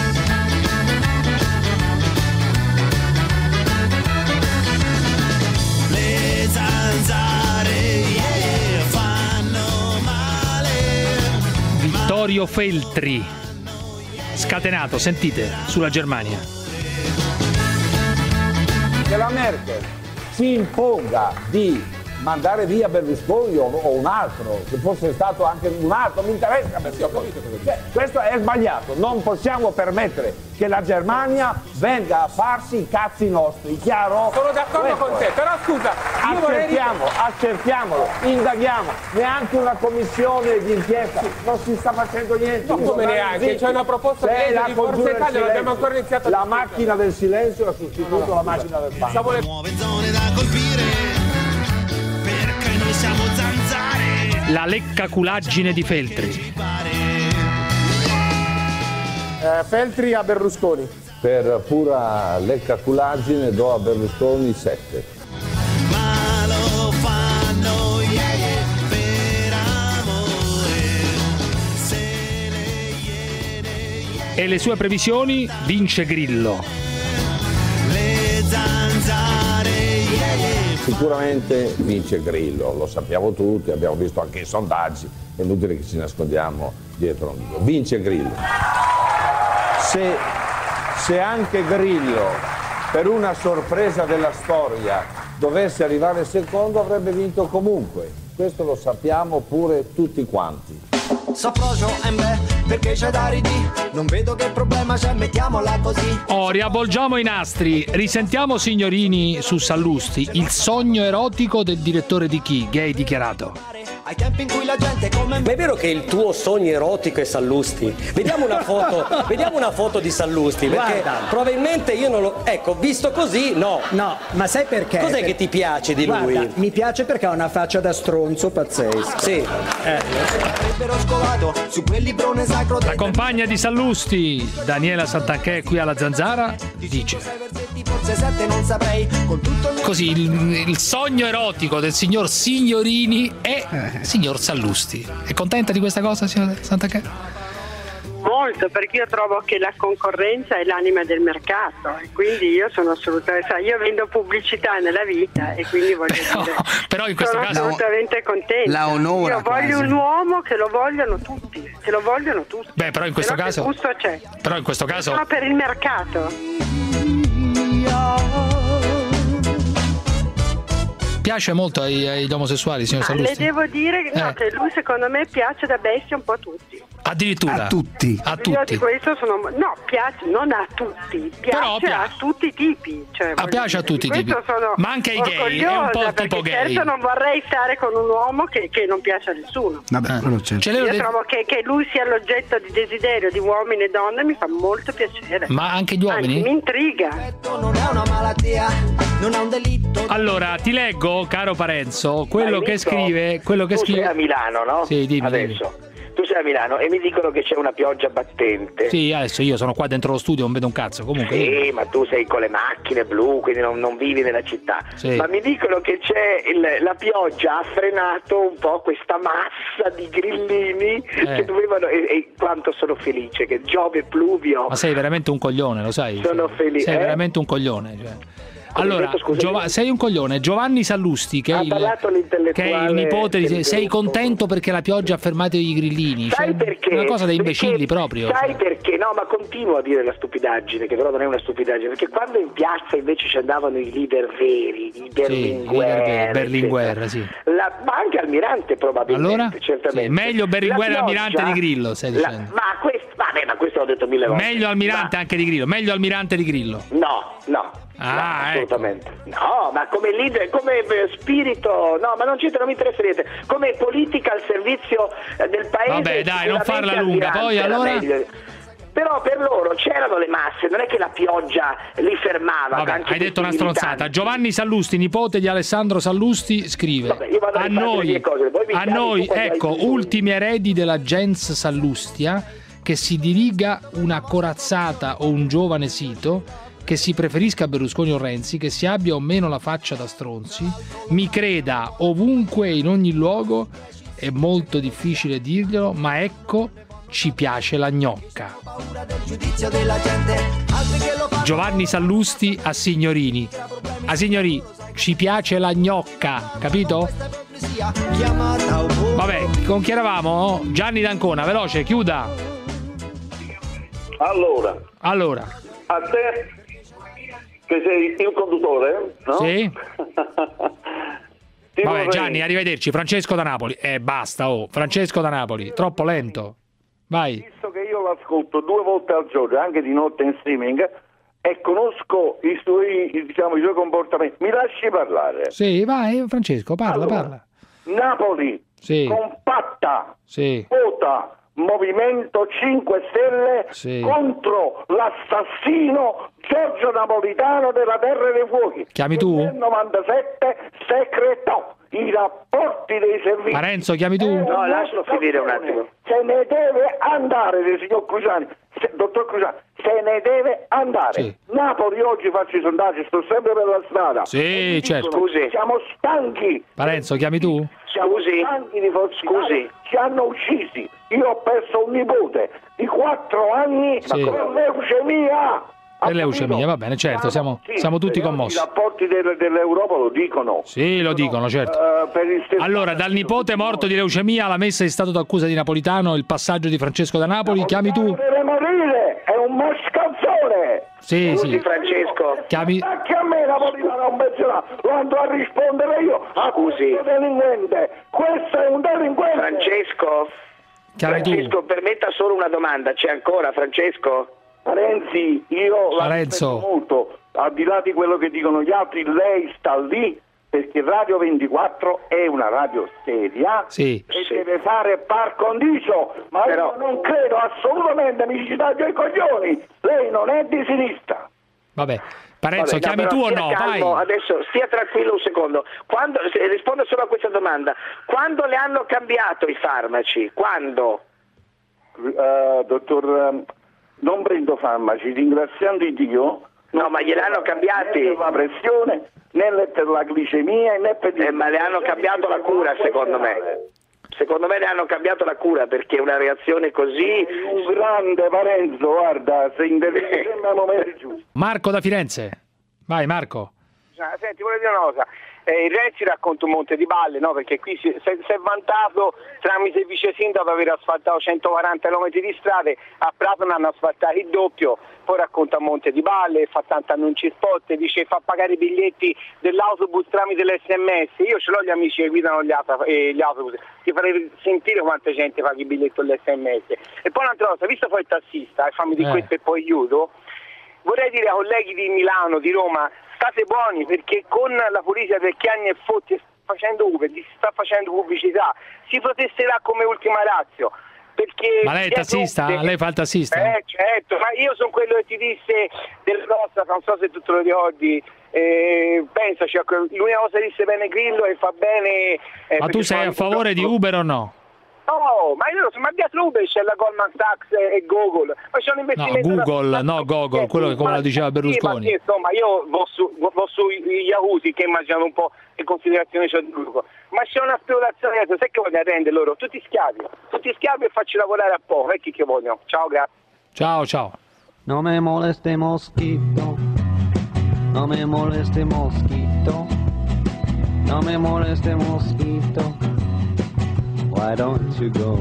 Le zanzare yeah, fanno male.
Vittorio Feltri, scatenato, sentite, sulla Germania.
Che la Merkel si imponga di
mandare via Berlusconi o, o un altro, se fosse stato anche un altro, mi interessa Berlusconi. Cioè, questo è sbagliato, non possiamo permettere che la Germania venga a farsi i cazzi nostri, chiaro?
Sono d'accordo
questo
con te, però scusa, io vorrei...
accertiamo, accertiamolo, indaghiamo, neanche una commissione di inchiesta, non si sta facendo niente.
No, come neanche, c'è una proposta di legge di Forza Italia, non abbiamo ancora iniziato a
la macchina del silenzio ha sostituito no, la macchina del fango.
Le...
Nuove zone da colpire, perché noi siamo zanzare.
La leccaculaggine di Feltri.
Eh, Feltri a Berlusconi.
Per pura leccaculaggine do a Berlusconi sette.
Ma lo fanno yeah, yeah, per amore. Se le iene, yeah,
E le sue previsioni? Vince Grillo.
le zanzare, yeah, yeah.
Sicuramente vince Grillo, lo sappiamo tutti, abbiamo visto anche i sondaggi, è inutile che ci nascondiamo dietro un dito. Vince Grillo. Se, se anche Grillo, per una sorpresa della storia, dovesse arrivare secondo, avrebbe vinto comunque. Questo lo sappiamo pure tutti quanti.
Saprogio embe, perché c'è da ridì, non vedo che problema c'è, mettiamola così.
Oh, riavvolgiamo i nastri, risentiamo signorini su Sallusti, il sogno erotico del direttore di Chi, gay dichiarato.
Ai tempi in cui la gente come
Ma è vero che il tuo sogno erotico è Sallusti? Vediamo una foto, vediamo una foto di Sallusti, perché
Guarda.
probabilmente io non lo... Ecco, visto così, no.
No, ma sai perché?
Cos'è
Per-
che ti piace di
Guarda,
lui?
mi piace perché ha una faccia da stronzo pazzesca.
Sì.
avrebbero scovato su quel librone sacro
La compagna di Sallusti, Daniela Santanchè, qui alla Zanzara, dice
forse sette non saprei con tutto il mio...
così: il, il sogno erotico del signor Signorini è signor Sallusti. È contenta di questa cosa, signora Santanchè?
Molto, perché io trovo che la concorrenza è l'anima del mercato e quindi io sono assolutamente, sai, io vendo pubblicità nella vita e quindi voglio
però,
dire,
però in questo
sono
caso
assolutamente contenta.
la onora
io voglio
quasi.
un uomo che lo vogliono tutti, che lo vogliono tutti.
Beh, però in questo
Se no,
caso
che gusto c'è?
però in questo caso
Sono per il mercato.
piace molto ai, agli omosessuali, signor
Ah, le
Sallusti?
devo dire no,
Eh.
che lui secondo me piace da bestia un po' a tutti.
Addirittura
A tutti.
a
Io
tutti
di questo sono no, piace non a tutti, piace
Però pia-
a tutti i tipi, cioè,
Ah,
voglio
piace a
dire,
tutti i
di
tipi.
questo sono
Ma anche ai gay, è un po'
orgogliosa,
tipo
perché
gay.
certo non vorrei stare con un uomo che, che non piace a nessuno.
Vabbè, quello c'è.
Ce l'ho
Io
de-
trovo che, che lui sia l'oggetto di desiderio di uomini e donne, mi fa molto piacere.
Ma anche gli uomini?
Anzi, mi intriga.
non è una malattia, non è un delitto.
Allora, ti leggo, caro Parenzo, quello
Hai
che
visto?
scrive, quello che
tu
scrive
sei a Milano, no?
Sì, dimmi,
Adesso. Tu sei a Milano e mi dicono che c'è una pioggia battente.
Sì, adesso io sono qua dentro lo studio, non vedo un cazzo. Comunque,
Sì, ma tu sei con le macchine blu, quindi non, non vivi nella città.
Sì.
Ma mi dicono che c'è il- la pioggia ha frenato un po' questa massa di grillini
Eh.
che dovevano. E, e quanto sono felice che Giove Pluvio.
ma sei veramente un coglione, lo sai?
Sono felice.
Sei
eh?
veramente un coglione. Cioè. Allora,
detto, scusami?
Giova- sei un coglione. Giovanni Sallusti, che è,
Ha
il,
parlato l'intellettuale
che è il nipote di...
del
Sei
gruppo.
contento perché la pioggia ha fermato i grillini?
Sai
Cioè,
perché?
una cosa da imbecilli
Perché-
proprio.
Sai perché? No, ma continuo a dire la stupidaggine, che però non è una stupidaggine, perché quando in piazza invece ci andavano i leader veri, i Berlinguer,
Sì, Berlinguer, sì.
la, ma anche Almirante probabilmente,
Allora?
certamente.
Sì, meglio Berlinguer e
La
Almirante
pioggia-
di Grillo, stai
la-
dicendo.
ma, questo, vabbè, ma questo l'ho detto mille volte.
Meglio Almirante anche di Grillo, meglio Almirante di Grillo.
No, no.
Ah,
no, assolutamente. No, ma come leader, come eh, spirito, no, ma non c'entra, non mi interessa niente. Come politica al servizio eh, del paese.
Vabbè, dai, non
sicuramente
farla lunga,
Almirante
poi
era
allora?
meglio. Però per loro c'erano le masse, non è che la pioggia li fermava.
Vabbè,
anche
hai detto
tutti
una
i
stronzata.
militanti.
Giovanni Sallusti, nipote di Alessandro Sallusti, scrive:
Vabbè, io vado a
a
rifare le
noi,
mie cose, poi mi
a
chiami
noi
tu quando hai
ecco,
bisogno.
ultimi eredi della gens Sallustia, che si diriga una corazzata o un giovane sito, che si preferisca Berlusconi o Renzi, che si abbia o meno la faccia da stronzi, mi creda ovunque e in ogni luogo, è molto difficile dirglielo, ma ecco, ci piace la gnocca.
Giudizio della gente, altri che lo fanno.
Giovanni Sallusti a Signorini. A Signori, ci piace la gnocca, capito?
Chiamata o
Vabbè, con chi eravamo? Gianni D'Ancona, veloce, chiuda.
Allora,
Allora,
a te che sei il conduttore, no?
sì?
Ti
Vabbè,
vorrei-
Gianni, arrivederci. Francesco da Napoli. Eh, basta, oh. Francesco da Napoli, troppo lento. Vai.
Visto che io l'ascolto due volte al giorno, anche di notte in streaming, e conosco i suoi, diciamo, i suoi comportamenti, mi lasci parlare.
Sì, vai, Francesco, parla,
Allora,
parla.
Napoli,
Sì.
compatta,
Sì.
vota Movimento cinque Stelle
Sì.
contro l'assassino Giorgio Napolitano della Terra dei Fuochi.
Chiami tu?
Nel novantasette secretò i rapporti dei servizi.
Parenzo, chiami tu?
No, lascialo finire un attimo. Se ne deve andare, signor Cruciani, se, dottor Cruciani, se ne deve andare.
Sì.
Napoli oggi faccio i sondaggi, sto sempre per la strada.
Sì,
E mi
certo.
dicono, siamo stanchi.
Parenzo, chiami tu?
Siamo stanchi di Forza Italia, ci hanno uccisi. Io ho perso un nipote di quattro anni
Sì.
per leucemia.
Per leucemia, va bene, certo, siamo,
Sì,
siamo tutti
i
commossi.
rapporti del- dell'Europa lo dicono.
Sì, lo dicono, certo.
Eh, per il stesso-
Allora, dal nipote morto di leucemia alla messa in stato d'accusa di Napolitano, il passaggio di Francesco da Napoli, chiami tu?
Deve morire, è un mascalzone.
Sì, sì.
Francesco.
Chiami...
Anche a me Napolitano non menzionato, lo andrò a rispondere io. Scusi. Delinquente. Questo è un delinquente.
Francesco.
Chiami tu.
Francesco, permetta solo una domanda, c'è ancora Francesco?
Renzi, io la
Parenzo.
rispetto molto, al di là di quello che dicono gli altri, lei sta lì perché Radio ventiquattro è una radio seria
Sì.
e deve fare par condicio, ma io non credo assolutamente, mi ci taglio i coglioni, lei non è di sinistra.
Vabbè. Parenzo,
Vabbè, no,
chiami
però
tu o
stia
no?
calmo,
Vai.
adesso stia tranquillo un secondo. Quando, se- rispondo solo a questa domanda. Quando le hanno cambiato i farmaci? Quando?
Eh, dottor, ehm, non prendo farmaci, ringraziando Dio.
No, ma gliel'hanno cambiati?
Né per la pressione, né per la glicemia, né per...
Eh, ma le hanno cambiato la cura, secondo me. Secondo me le hanno cambiato la cura perché una reazione così...
Un grande Parenzo, guarda, se interviene al momento giusto.
Marco da Firenze. Vai, Marco.
Senti, volevo dire una cosa. Eh, il Renzi racconta un monte di balle, no? Perché qui si, si, si è vantato tramite il vice sindaco di aver asfaltato centoquaranta chilometri di strade, a Prato ne hanno asfaltato il doppio, poi racconta un monte di balle, fa tanti annunci spot, dice fa pagare i biglietti dell'autobus tramite l'esse emme esse. Io ce l'ho gli amici che guidano gli, auto, eh, gli autobus, ti farei sentire quanta gente paga il biglietto dell'esse emme esse. E poi un'altra cosa, visto poi il tassista, e fammi di
Eh.
questo e poi aiuto, vorrei dire ai colleghi di Milano, di Roma, state buoni perché con la politica del Chianni e Fotti sta facendo Uber, si sta facendo pubblicità, si protesterà come ultima ratio. Perché
Ma lei è tassista? Lei fa il tassista?
Eh certo, ma io sono quello che ti disse della nostra, non so se tu te lo ricordi, eh, pensaci, l'unica cosa che disse bene Grillo e fa bene... eh,
Ma tu
perché
sei
fa-
a favore di Uber o no?
No, ma io lo so, ma dietro Uber c'è la Goldman Sachs e Google, ma c'è un
No,
investimento...
Google, no, Google, quello che come lo diceva
Sì, ma
Berlusconi.
sì, insomma, io vo su, vo su gli Yahusi che immaginano un po' che considerazioni c'è di Google, ma c'è una speculazione dietro, sai che vogliono rendere loro? Tutti schiavi, tutti schiavi e facci lavorare a poco, è chi che vogliono. Ciao, grazie.
Ciao, ciao.
No me moleste mosquito, no me moleste mosquito, no me moleste mosquito, why don't you go?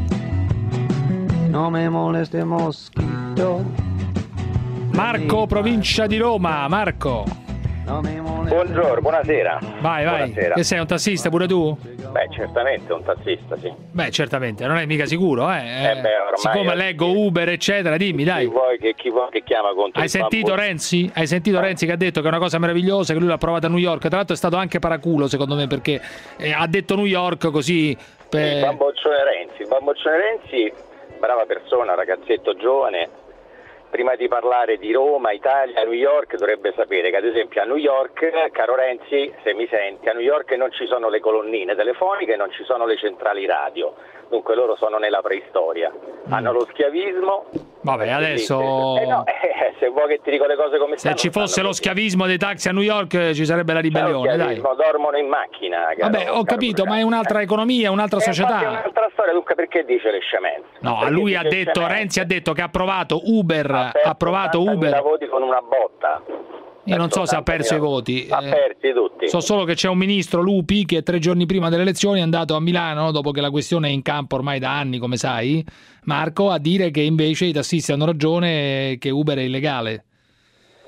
No me moleste mosquito.
Marco, provincia di Roma. Marco.
Buongiorno, buonasera.
Vai, vai.
Buonasera.
Che sei un tassista pure tu?
Beh, certamente un tassista, sì.
Beh, certamente, non è mica sicuro, eh.
Eh beh, ormai
Siccome
io-
leggo Uber, eccetera, dimmi,
Chi
dai.
vuoi che, chi vuoi che chiama contro
Hai
il
sentito
bambù?
Renzi? Hai sentito Renzi che ha detto che è una cosa meravigliosa, che lui l'ha provata a New York. Tra l'altro è stato anche paraculo, secondo me, perché eh, ha detto New York così.
Il
Per...
bamboccione Renzi, il bamboccione Renzi, brava persona, ragazzetto giovane. Prima di parlare di Roma, Italia, New York, dovrebbe sapere che ad esempio a New York, caro Renzi, se mi senti, a New York non ci sono le colonnine telefoniche, non ci sono le centrali radio, dunque loro sono nella preistoria, hanno lo schiavismo.
Vabbè, adesso
Eh no, eh, se vuoi che ti dico le cose come
se
stanno,
ci fosse
stanno
lo schiavismo dei taxi a New York eh, ci sarebbe la
così. C'è lo
ribellione, dai.
schiavismo, dormono in macchina. caro-
Vabbè, ho
caro
capito, ma è un'altra economia, un'altra
Eh, infatti è
società.
un'altra storia, dunque perché dice le scemenze?
No, a
Perché
lui ha
dice
detto,
scemenze?
Renzi ha detto che ha approvato Uber, ha approvato
ottantamila
Uber.
voti con una botta.
Io non so se ha perso i voti.
Ha
eh,
persi tutti.
So solo che c'è un ministro, Lupi, che tre giorni prima delle elezioni è andato a Milano, dopo che la questione è in campo ormai da anni, come sai, Marco, a dire che invece i tassisti hanno ragione, che Uber è illegale.
Ma, uh,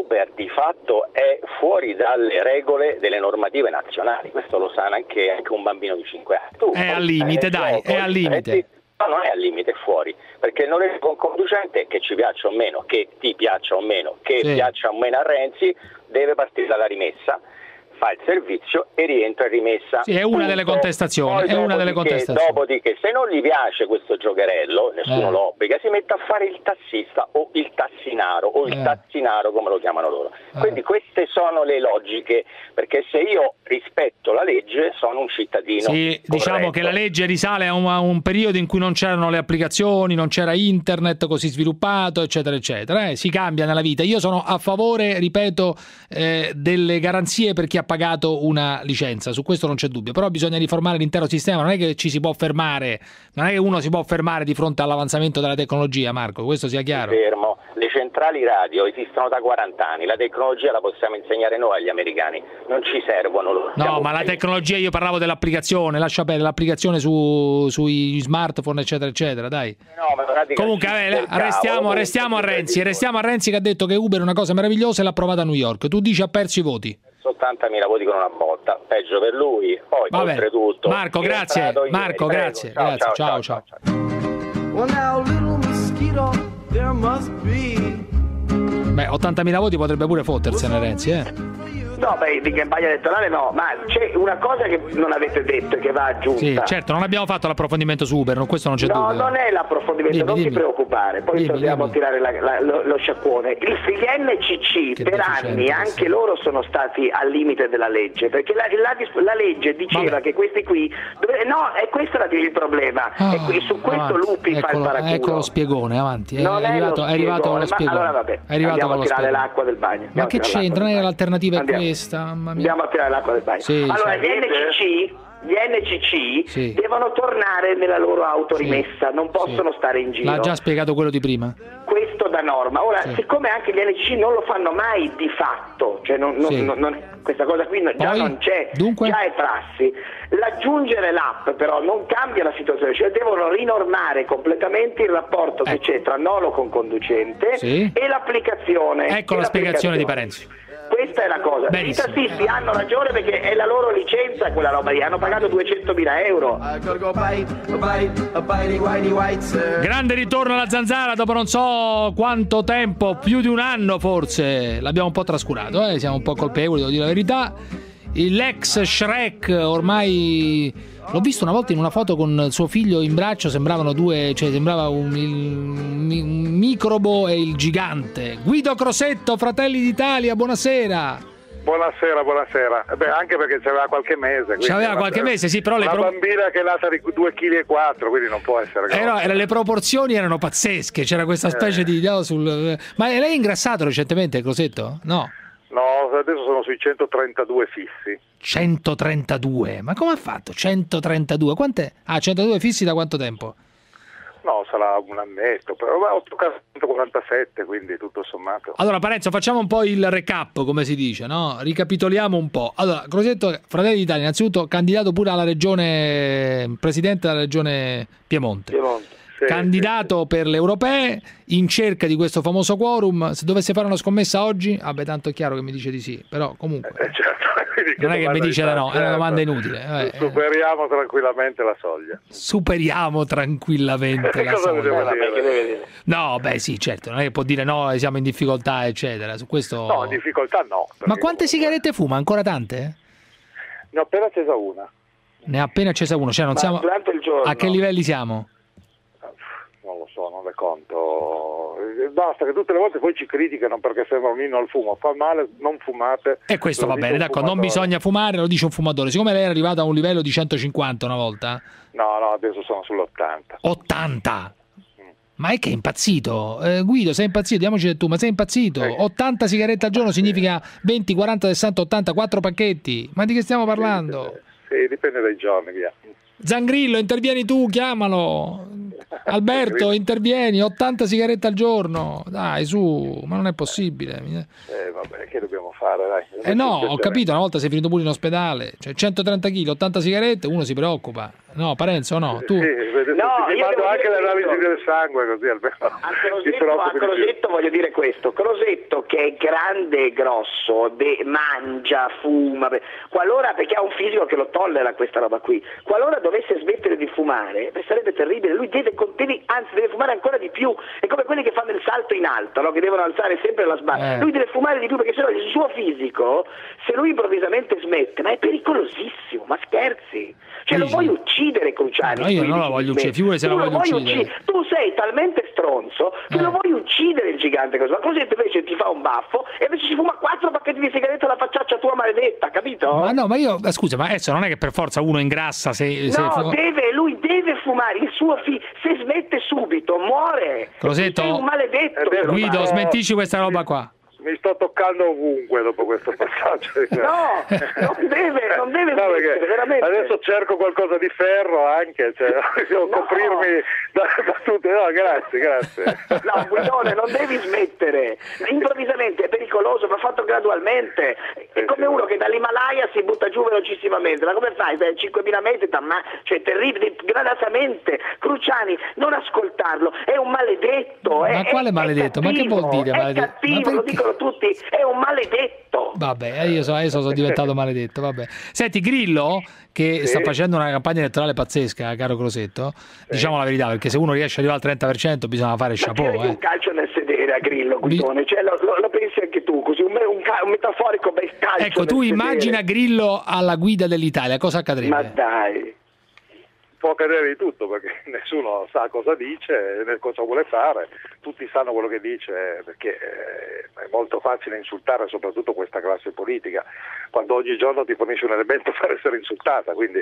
Uber di fatto è fuori dalle regole delle normative nazionali, questo lo sa anche, anche un bambino di cinque anni. Tu,
è al limite, dai, è al limite.
No, non è al limite, è fuori, perché il noleggio con conducente, che ci piaccia o meno, che ti piaccia o meno, che
Sì.
piaccia o meno a Renzi, deve partire dalla rimessa, fa il servizio e rientra in rimessa.
Sì, è una delle
Punto.
contestazioni,
Poi
è una delle
dopodiché-
contestazioni.
Dopodiché, se non gli piace questo giocherello, nessuno
Eh.
lo obbliga, si mette a fare il tassista o il tassinaro o il
Eh.
tassinaro come lo chiamano loro. Quindi queste sono le logiche, perché se io rispetto la legge sono un cittadino.
Sì, diciamo
corretto.
che la legge risale a un, a un periodo in cui non c'erano le applicazioni, non c'era internet così sviluppato, eccetera, eccetera. Eh, si cambia nella vita. Io sono a favore, ripeto, eh, delle garanzie per chi ha pagato una licenza, su questo non c'è dubbio, però bisogna riformare l'intero sistema, non è che ci si può fermare, non è che uno si può fermare di fronte all'avanzamento della tecnologia, Marco, questo sia chiaro.
Fermo. Le centrali radio esistono da quaranta anni, la tecnologia la possiamo insegnare noi agli americani, non ci servono loro.
No, ma la tecnologia, io parlavo dell'applicazione, lascia perdere l'applicazione su, sui smartphone, eccetera, eccetera, dai.
No, ma pratica
Comunque,
ci-
vabbè,
del
restiamo,
cavolo,
restiamo a
comunque,
Renzi, restiamo a Renzi che ha detto che Uber è una cosa meravigliosa e l'ha approvata a New York. Tu dici ha perso i voti.
ottantamila voti con una botta, peggio per lui. Poi
Va bene.
oltretutto
Marco,
è
grazie.
entrato ieri,
Marco,
prego.
grazie,
Ciao,
grazie.
ciao,
Ciao, ciao.
Well, now, little mosquito, there must be.
Beh, ottantamila voti potrebbe pure fottersene Renzi, eh.
No, beh, di campagna elettorale no, ma c'è una cosa che non avete detto e che va aggiunta.
Sì, certo, non abbiamo fatto l'approfondimento su Uber, no, questo non c'è
No,
dubbio.
non è l'approfondimento,
Dimmi,
non
dimmi.
ti preoccupare, poi
Dimmi,
torniamo
dimmi.
a tirare la- la- lo, lo sciacquone. Il, gli N C C
Che
per
deficiente
anni
che
anche
sei.
loro sono stati al limite della legge, perché la, la dis- la legge diceva
Vabbè.
che questi qui, dove- no, e questo era il problema,
Ah,
e qui- su questo
avanti.
Lupi fa il
Eccolo,
paraculo.
ecco lo spiegone, avanti. È,
Non
è
è
arrivato,
lo
è arrivato con lo
spiegone, ma
spiegone.
allora vabbè,
È arrivato
andiamo
con
a
lo
tirare
spiegone.
l'acqua del bagno.
Ma
Andiamo
che
a tirare
c'entra?
l'acqua
Non è
del
l'alternativa è
bagno. Andiamo.
questa, mamma mia.
Andiamo a tirare l'acqua del bagno.
Sì,
allora,
sì.
gli N C C, gli N C C
Sì.
devono tornare nella loro autorimessa,
Sì.
non possono
Sì.
stare in giro.
L'ha già spiegato quello di prima.
Questo da norma. Ora,
Sì.
siccome anche gli N C C non lo fanno mai di fatto, cioè non- non-
Sì.
non- non- questa cosa qui no- già
Poi?
non c'è,
Dunque?
già è prassi. L'aggiungere l'app però non cambia la situazione, cioè devono rinormare completamente il rapporto che c'è tra nolo con conducente
Sì.
e l'applicazione.
Ecco
e
la spiegazione di
l'applicazione.
Parenzi.
Questa è la cosa.
Benissimo.
I tassisti hanno ragione perché è la loro licenza quella roba lì, hanno pagato duecentomila euro.
Grande ritorno alla Zanzara dopo non so quanto tempo, più di un anno forse. L'abbiamo un po' trascurato, eh? Siamo un po' colpevoli, devo dire la verità. L'ex Shrek ormai l'ho visto una volta in una foto con suo figlio in braccio, sembravano due, cioè sembrava un, il, un microbo e il gigante. Guido Crosetto, Fratelli d'Italia, buonasera.
Buonasera, buonasera. Beh, anche perché c'aveva qualche mese. quindi
C'aveva
una-
qualche mese, sì, però le
una
pro-
bambina che è nata di due virgola quattro kg, quindi non può essere grossa.
Era, era- le proporzioni erano pazzesche, c'era questa specie di no, sul... Ma lei è ingrassato recentemente, Crosetto? No.
No, adesso sono sui centotrentadue fissi.
centotrentadue, ma come ha fatto? centotrentadue, quant'è? Ah, centodue fissi da quanto tempo?
No, sarà un annetto, però ma ho toccato centoquarantasette, quindi tutto sommato.
Allora Parenzo, facciamo un po' il recap, come si dice, no? Ricapitoliamo un po'. Allora, Crosetto, Fratelli d'Italia, innanzitutto candidato pure alla regione, presidente della regione Piemonte.
Piemonte. Sì,
Candidato per le europee, in cerca di questo famoso quorum. Se dovesse fare una scommessa oggi, vabbè, tanto è chiaro che mi dice di sì, però comunque
Eh, certo, quindi
non è che mi
domanda
dice
di
di no, è una
certo.
domanda inutile. Eh, eh.
Superiamo tranquillamente la soglia.
Superiamo tranquillamente la
Cosa
soglia.
devo dire?
No, beh sì, certo, non è che può dire no, siamo in difficoltà, eccetera. Su questo.
No, difficoltà no.
Ma quante sigarette fuma? Ancora tante?
Ne ho appena accesa una.
Ne ha appena accesa uno, cioè non
Ma
siamo.
durante il giorno?
A che livelli siamo?
Non lo so, non le conto. Basta che tutte le volte poi ci criticano perché sembra un inno al fumo. Fa male, non fumate.
E questo
Lo
va
dice
bene,
un
d'accordo, non
fumatore.
bisogna fumare, lo dice un fumatore. Siccome lei è arrivato a un livello di centocinquanta una volta,
No, no, adesso sono sull'ottanta.
ottanta. Ma è che è impazzito? Eh, Guido, sei impazzito? Diamoci del tu, ma sei impazzito? ottanta sigarette al giorno significa venti, quaranta, sessanta, ottanta, quattro pacchetti. Ma di che stiamo parlando?
Sì, dipende dai giorni, via.
Zangrillo, intervieni tu, chiamalo. Alberto, intervieni, ottanta sigarette al giorno. Dai, su, ma non è possibile.
Eh, vabbè, che dobbiamo fare? fare, dai.
Eh no, ho capito, una volta sei finito pure in ospedale, cioè centotrenta chili, ottanta sigarette, uno si preoccupa. No, Parenzo, no, tu.
Sì, vede,
No,
ti
io
mando
devo
anche
dire
l'analisi
questo.
del sangue, così almeno.
A
ti
Crosetto,
preoccupi
a
di più.
Crosetto voglio dire questo, Crosetto che è grande e grosso, de- mangia, fuma, beh, qualora, perché ha un fisico che lo tollera questa roba qui, qualora dovesse smettere di fumare, beh, sarebbe terribile, lui deve, deve, anzi deve fumare ancora di più, è come quelli che fanno il salto in alto, no? Che devono alzare sempre la sbarra,
Eh.
lui deve fumare di più perché sennò il suo fisico, se lui improvvisamente smette, ma è pericolosissimo, ma scherzi, cioè lo
Dici?
vuoi uccidere Cruciani?
No, io
tu
non
gli
la
dici
voglio
di
uccidere,
smettere.
figurati se la
Tu lo
voglio
vuoi
uccidere.
uccidere. Tu sei talmente stronzo che
Eh.
lo vuoi uccidere il gigante così, ma così invece ti fa un baffo e invece si fuma quattro pacchetti di sigarette alla facciaccia tua maledetta, capito?
Ma no, ma io, ma scusa, ma adesso non è che per forza uno ingrassa se... se
No,
fu-
deve, lui deve fumare, il suo figlio, se smette subito, muore.
Crosetto,
Sei un maledetto. se lo
Guido,
fai.
smentisci questa roba qua.
Mi sto toccando ovunque dopo questo passaggio.
No, non deve, non deve
No, perché
smettere, veramente.
adesso cerco qualcosa di ferro anche, cioè, devo coprirmi da, da tutte. No, grazie, grazie.
No, Guidone, non devi smettere. Improvvisamente è pericoloso, va fatto gradualmente. È come uno che dall'Himalaya si butta giù velocissimamente. Ma come fai? Beh, cinquemila metri, ma cioè terribile, gradatamente. Cruciani, non ascoltarlo, è un maledetto.
Ma
è,
quale
è-
maledetto?
È
Ma che
cattivo,
vuol dire
è
maledetto? Ma
cattivo, lo
perché?
dicono tutti, è un maledetto.
Vabbè, io, so, adesso sono diventato maledetto, vabbè. Senti, Grillo, che
Sì.
sta facendo una campagna elettorale pazzesca, caro Crosetto, diciamo la verità, perché se uno riesce ad arrivare al trenta per cento bisogna fare chapeau,
Tirati
eh.
un calcio nel sedere a Grillo, Guidone, cioè, lo, lo- lo pensi anche tu, così un, un ca- un metaforico bel calcio.
Ecco, tu
nel sedere.
immagina Grillo alla guida dell'Italia, cosa accadrebbe?
Ma dai.
Può accadere di tutto perché nessuno sa cosa dice né cosa vuole fare, tutti sanno quello che dice perché eh, è molto facile insultare soprattutto questa classe politica quando ogni giorno ti fornisce un elemento per essere insultata, quindi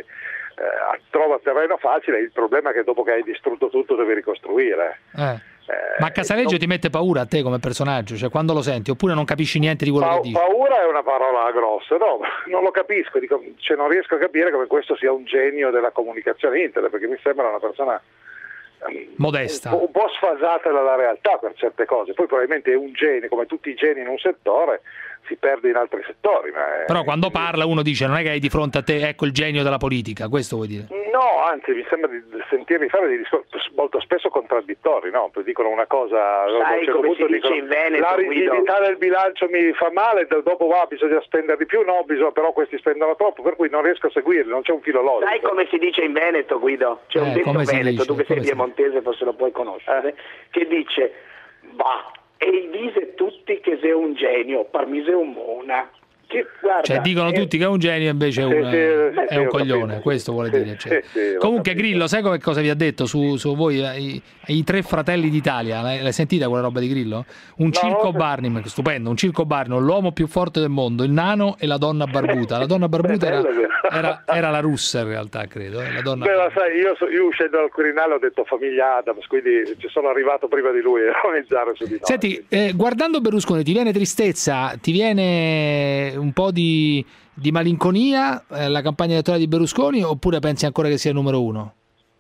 eh, trova terreno facile, il problema è che dopo che hai distrutto tutto devi ricostruire.
Eh. Ma Casaleggio ti mette paura a te come personaggio, cioè quando lo senti, oppure non capisci niente di quello
Pa-
che dice?
paura è una parola grossa, no, non lo capisco, dico, cioè non riesco a capire come questo sia un genio della comunicazione internet, perché mi sembra una persona ehm,
Modesta.
un po', un po' sfasata dalla realtà per certe cose, poi probabilmente è un genio, come tutti i geni in un settore, si perde in altri settori. Ma è-
Però quando parla uno dice non è che hai di fronte a te, ecco il genio della politica, questo vuoi dire?
No, anzi mi sembra di sentirli fare dei discorsi molto spesso contraddittori, no? Poi dicono una cosa, a un
Sai
certo
come
punto
si dice
dicono
in Veneto,
la
Guido?
rigidità del bilancio mi fa male, do- dopo va bisogna spendere di più, no, bisogna, però questi spendono troppo, per cui non riesco a seguirli, non c'è un filo logico.
Sai come si dice in Veneto, Guido? C'è
Eh,
un detto
come si
veneto,
dice?
tu che sei
Come si-
piemontese forse lo puoi conoscere, che dice, bah, e dise tutti che sei un genio, parmise un mona. Che, guarda,
Cioè dicono
eh,
tutti che è un genio invece è un,
sì, sì,
è
sì,
un
ho
coglione,
capito.
questo vuole
Sì,
dire. cioè.
sì, sì, ho
Comunque
capito.
Grillo, sai come- cosa vi ha detto su, su voi, eh, i, i tre fratelli d'Italia? L'hai, l'hai sentita quella roba di Grillo? Un
No,
circo
no.
Barnum, stupendo, un circo Barnum, l'uomo più forte del mondo, il nano e la donna barbuta. La donna barbuta era, era, era la russa in realtà, credo. eh, La donna...
Beh, ma sai, io, so- io uscendo dal Quirinale ho detto famiglia Adams, quindi ci sono arrivato prima di lui a ironizzare su di noi.
Senti, eh, guardando Berlusconi, ti viene tristezza, ti viene un po' di, di malinconia eh, la campagna elettorale di Berlusconi oppure pensi ancora che sia il numero uno?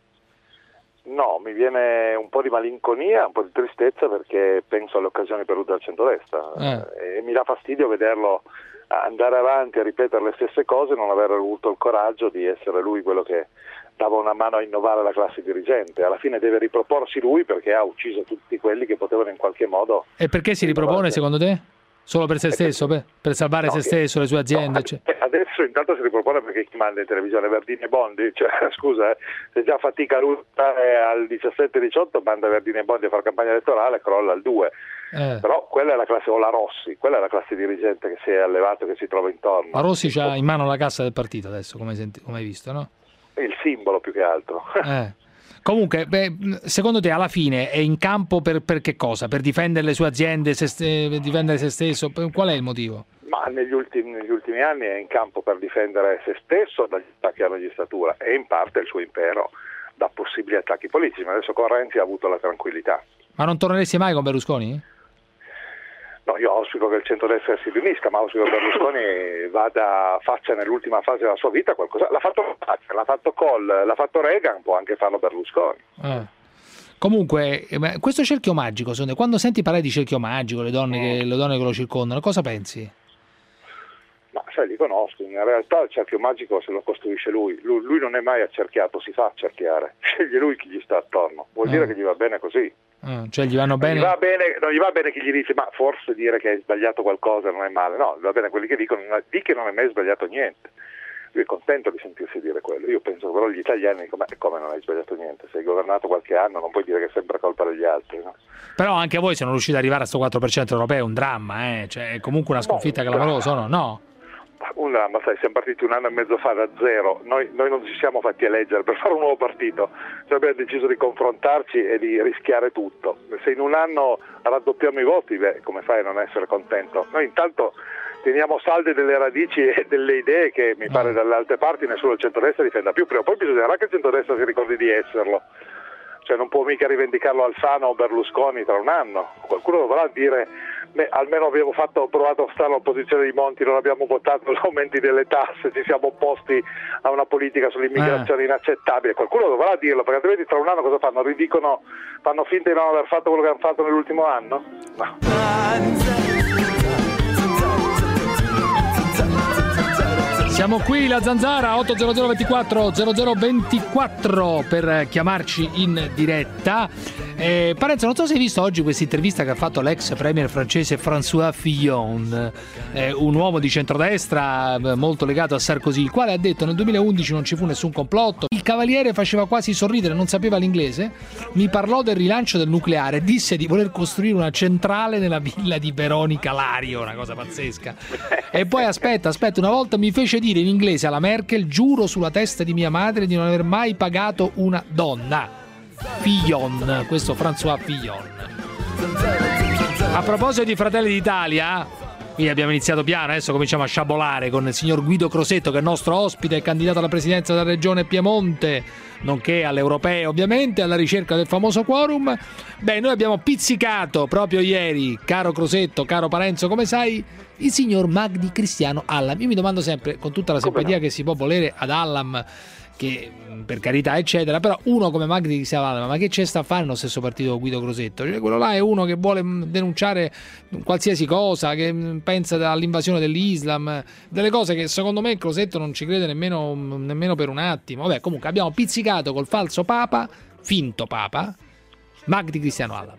No, mi viene un po' di malinconia, un po' di tristezza perché penso alle occasioni perdute al centrodestra
Eh.
e mi dà fastidio vederlo andare avanti a ripetere le stesse cose e non aver avuto il coraggio di essere lui quello che dava una mano a innovare la classe dirigente. Alla fine deve riproporsi lui perché ha ucciso tutti quelli che potevano in qualche modo...
E perché si ripropone secondo te? Solo per se stesso, per, per salvare
No,
se
che-
stesso, le sue aziende?
No,
cioè.
adesso intanto si ripropone perché chi manda in televisione Verdini e Bondi, cioè scusa, eh, se già fatica lui stare al diciassette diciotto manda Verdini e Bondi a fare campagna elettorale, crolla al due.
Eh.
Però quella è la classe, o la Rossi, quella è la classe dirigente che si è allevato, che si trova intorno.
Ma Rossi c'ha in mano la cassa del partito adesso, come hai, senti- come hai visto, no?
Il simbolo più che altro.
Eh. Comunque, beh, secondo te alla fine è in campo per, per che cosa? Per difendere le sue aziende, se, ste- difendere se stesso? Per- Qual è il motivo?
Ma negli ultimi, negli ultimi anni è in campo per difendere se stesso dagli attacchi alla magistratura e in parte il suo impero da possibili attacchi politici, ma adesso con Renzi ha avuto la tranquillità.
Ma non torneresti mai con Berlusconi?
No, io auspico che il centrodestra si riunisca, ma auspico che Berlusconi vada, faccia nell'ultima fase della sua vita qualcosa. L'ha fatto Thatcher, l'ha fatto Kohl, l'ha fatto Reagan, può anche farlo Berlusconi.
Eh. Comunque, eh, ma questo cerchio magico, secondo te, quando senti parlare di cerchio magico, le donne, che, le donne che lo circondano, cosa pensi?
sai, li conosco, in realtà il cerchio magico se lo costruisce lui, lui, lui non è mai accerchiato, si fa accerchiare, sceglie lui chi gli sta attorno, vuol
Ah.
dire che gli va bene così.
Ah, cioè gli vanno
Non gli,
bene.
va bene, non gli va bene chi gli dice ma forse dire che hai sbagliato qualcosa non è male, no, gli va bene quelli che dicono di che non hai mai sbagliato niente. Lui è contento di sentirsi dire quello. Io penso però gli italiani dicono, ma come non hai sbagliato niente? Sei governato qualche anno, non puoi dire che è sempre colpa degli altri, no?
Però anche voi sono riusciti ad arrivare a sto quattro per cento europeo, è un dramma, eh? Cioè, è comunque una sconfitta clamorosa, no? No.
Un dramma, sai, siamo partiti un anno e mezzo fa da zero, noi, noi non ci siamo fatti eleggere per fare un nuovo partito, cioè abbiamo deciso di confrontarci e di rischiare tutto. Se in un anno raddoppiamo i voti, beh, come fai a non essere contento? Noi intanto teniamo salde delle radici e delle idee che mi pare dalle altre parti nessuno del centrodestra difenda più, prima o poi bisognerà che il centrodestra si ricordi di esserlo, cioè non può mica rivendicarlo Alfano o Berlusconi tra un anno, qualcuno dovrà dire beh, almeno abbiamo fatto, provato a stare all'opposizione di Monti, non abbiamo votato gli aumenti delle tasse, ci siamo opposti a una politica sull'immigrazione inaccettabile, qualcuno dovrà dirlo, perché altrimenti tra un anno cosa fanno? Ridicono, fanno finta di non aver fatto quello che hanno fatto nell'ultimo anno? No.
Siamo qui, la Zanzara, otto zero zero ventiquattro zero zero ventiquattro per chiamarci in diretta. Eh, Parenzo, non so se hai visto oggi questa intervista che ha fatto l'ex premier francese François Fillon, eh, un uomo di centrodestra eh, molto legato a Sarkozy, il quale ha detto nel duemilaundici non ci fu nessun complotto, il cavaliere faceva quasi sorridere, non sapeva l'inglese, mi parlò del rilancio del nucleare, disse di voler costruire una centrale nella villa di Veronica Lario, una cosa pazzesca. E poi aspetta, aspetta, una volta mi fece dire in inglese alla Merkel, giuro sulla testa di mia madre di non aver mai pagato una donna. Fillon, questo François Fillon. A proposito di Fratelli d'Italia, qui abbiamo iniziato piano, adesso cominciamo a sciabolare con il signor Guido Crosetto, che è il nostro ospite, candidato alla presidenza della regione Piemonte, nonché alle europee ovviamente, alla ricerca del famoso quorum. Beh, noi abbiamo pizzicato proprio ieri, caro Crosetto, caro Parenzo, come sai, il signor Magdi Cristiano Allam. Io mi domando sempre, con tutta la simpatia no? che si può volere ad Allam, che per carità eccetera, però uno come Magdi Cristiano Allam, ma che c'è sta a fare nello stesso partito con Guido Crosetto? Cioè, quello là è uno che vuole denunciare qualsiasi cosa, che pensa all'invasione dell'Islam, delle cose che secondo me Crosetto non ci crede nemmeno, nemmeno per un attimo. Vabbè, comunque abbiamo pizzicato col falso papa, finto papa, Magdi Cristiano Allam.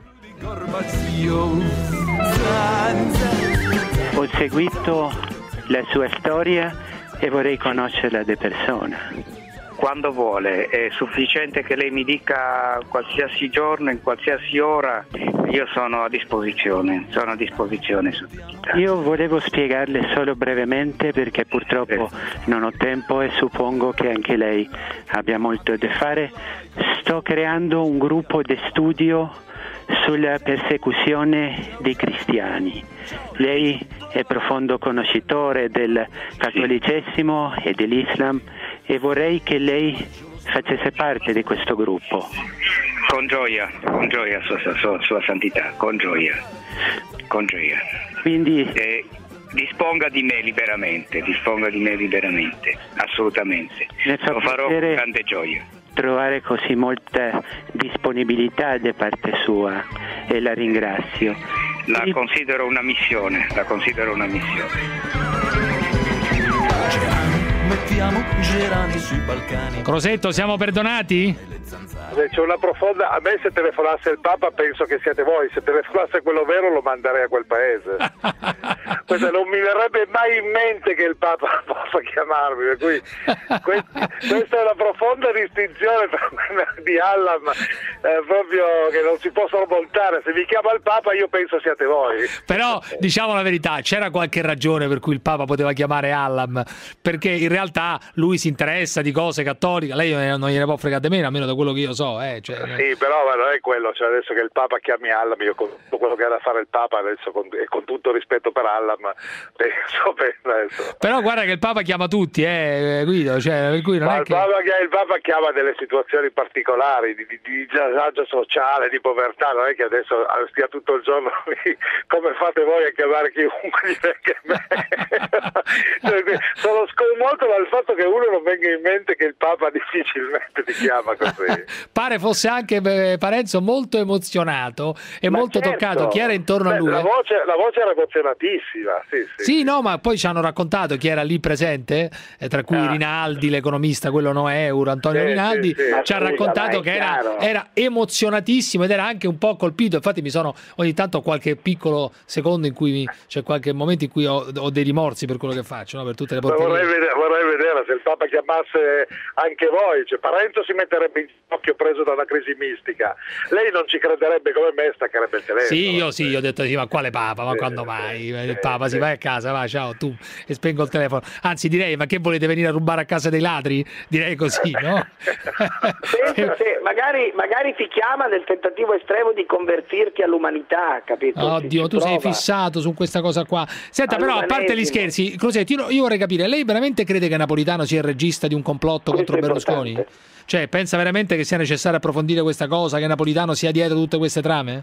Ho seguito la sua storia e vorrei conoscerla di persona.
Quando vuole, è sufficiente che lei mi dica qualsiasi giorno, in qualsiasi ora, io sono a disposizione, sono a disposizione.
Io volevo spiegarle solo brevemente perché purtroppo non ho tempo e suppongo che anche lei abbia molto da fare. Sto creando un gruppo di studio sulla persecuzione dei cristiani. Lei è profondo conoscitore del cattolicesimo e dell'Islam e vorrei che lei facesse parte di questo gruppo.
Con gioia, con gioia, sua, sua, sua santità, con gioia, con gioia.
Quindi
eh, disponga di me liberamente, disponga di me liberamente, assolutamente. Lo farò con grande gioia.
Trovare così molta disponibilità da parte sua e la ringrazio.
La e... considero una missione, la considero una missione.
Mettiamo gerani sui Balcani.
Crosetto, siamo perdonati?
C'è una profonda. A me se telefonasse il Papa penso che siete voi, se telefonasse quello vero lo manderei a quel paese. Questa non mi verrebbe mai in mente che il Papa possa chiamarmi, per cui questa, questa è una profonda distinzione per me di Allam, eh, proprio che non si possono voltare. Se mi chiama il Papa io penso siate voi.
Però diciamo la verità, c'era qualche ragione per cui il Papa poteva chiamare Allam, perché in realtà lui si interessa di cose cattoliche, lei non gliene può fregare di meno, almeno da quello che io so. Eh, cioè...
Sì, però ma non è quello, cioè adesso che il Papa chiami Allam, io con tutto quello che ha da fare il Papa adesso, con, e con tutto rispetto per Allam, penso, penso adesso.
Però guarda che il Papa chiama tutti, eh, Guido, cioè, per cui non
ma
è
il,
che...
Papa, il Papa chiama delle situazioni particolari, di, di, di disagio sociale, di povertà, non è che adesso stia tutto il giorno come fate voi a chiamare chiunque gli venga in mente. Sono sconvolto dal fatto che uno non venga in mente che il Papa difficilmente ti chiama così.
Pare fosse anche eh, Parenzo molto emozionato e
ma
molto
certo,
toccato. Chi era intorno
beh,
a lui?
La voce, la voce era emozionatissima. bellissima, sì, sì.
Sì, no, ma poi ci hanno raccontato chi era lì presente, eh, tra cui
Ah.
Rinaldi, l'economista, quello no euro, Antonio
Sì,
Rinaldi,
sì, sì.
ci ha
Ma scusa,
raccontato
ma è
che era,
chiaro.
era emozionatissimo ed era anche un po' colpito. Infatti mi sono ogni tanto qualche piccolo secondo in cui mi- c'è qualche momento in cui ho, ho dei rimorsi per quello che faccio, no? Per tutte le
Ma vorrei
porcherie.
vedere, vorrei vedere se il Papa chiamasse anche voi, cioè Parenzo si metterebbe in ginocchio preso da una crisi mistica, lei non ci crederebbe come me, staccherebbe il telefono.
Sì, io sì, io ho detto sì, ma quale Papa? Ma quando mai? Il Papa si vai a casa, va, ciao, tu, e spengo il telefono. Anzi, direi, ma che volete venire a rubare a casa dei ladri? Direi così, no?
Pensa se magari, magari ti chiama nel tentativo estremo di convertirti all'umanità, capito?
Oddio,
Ci
tu sei
prova.
fissato su questa cosa qua. Senta, però, a parte gli
All'umanesimo.
scherzi, Crosetti, io, io vorrei capire, lei veramente crede che Napolitano sia il regista di un complotto
Questo
contro
è
Berlusconi?
importante.
Cioè, pensa veramente che sia necessario approfondire questa cosa, che Napolitano sia dietro tutte queste trame?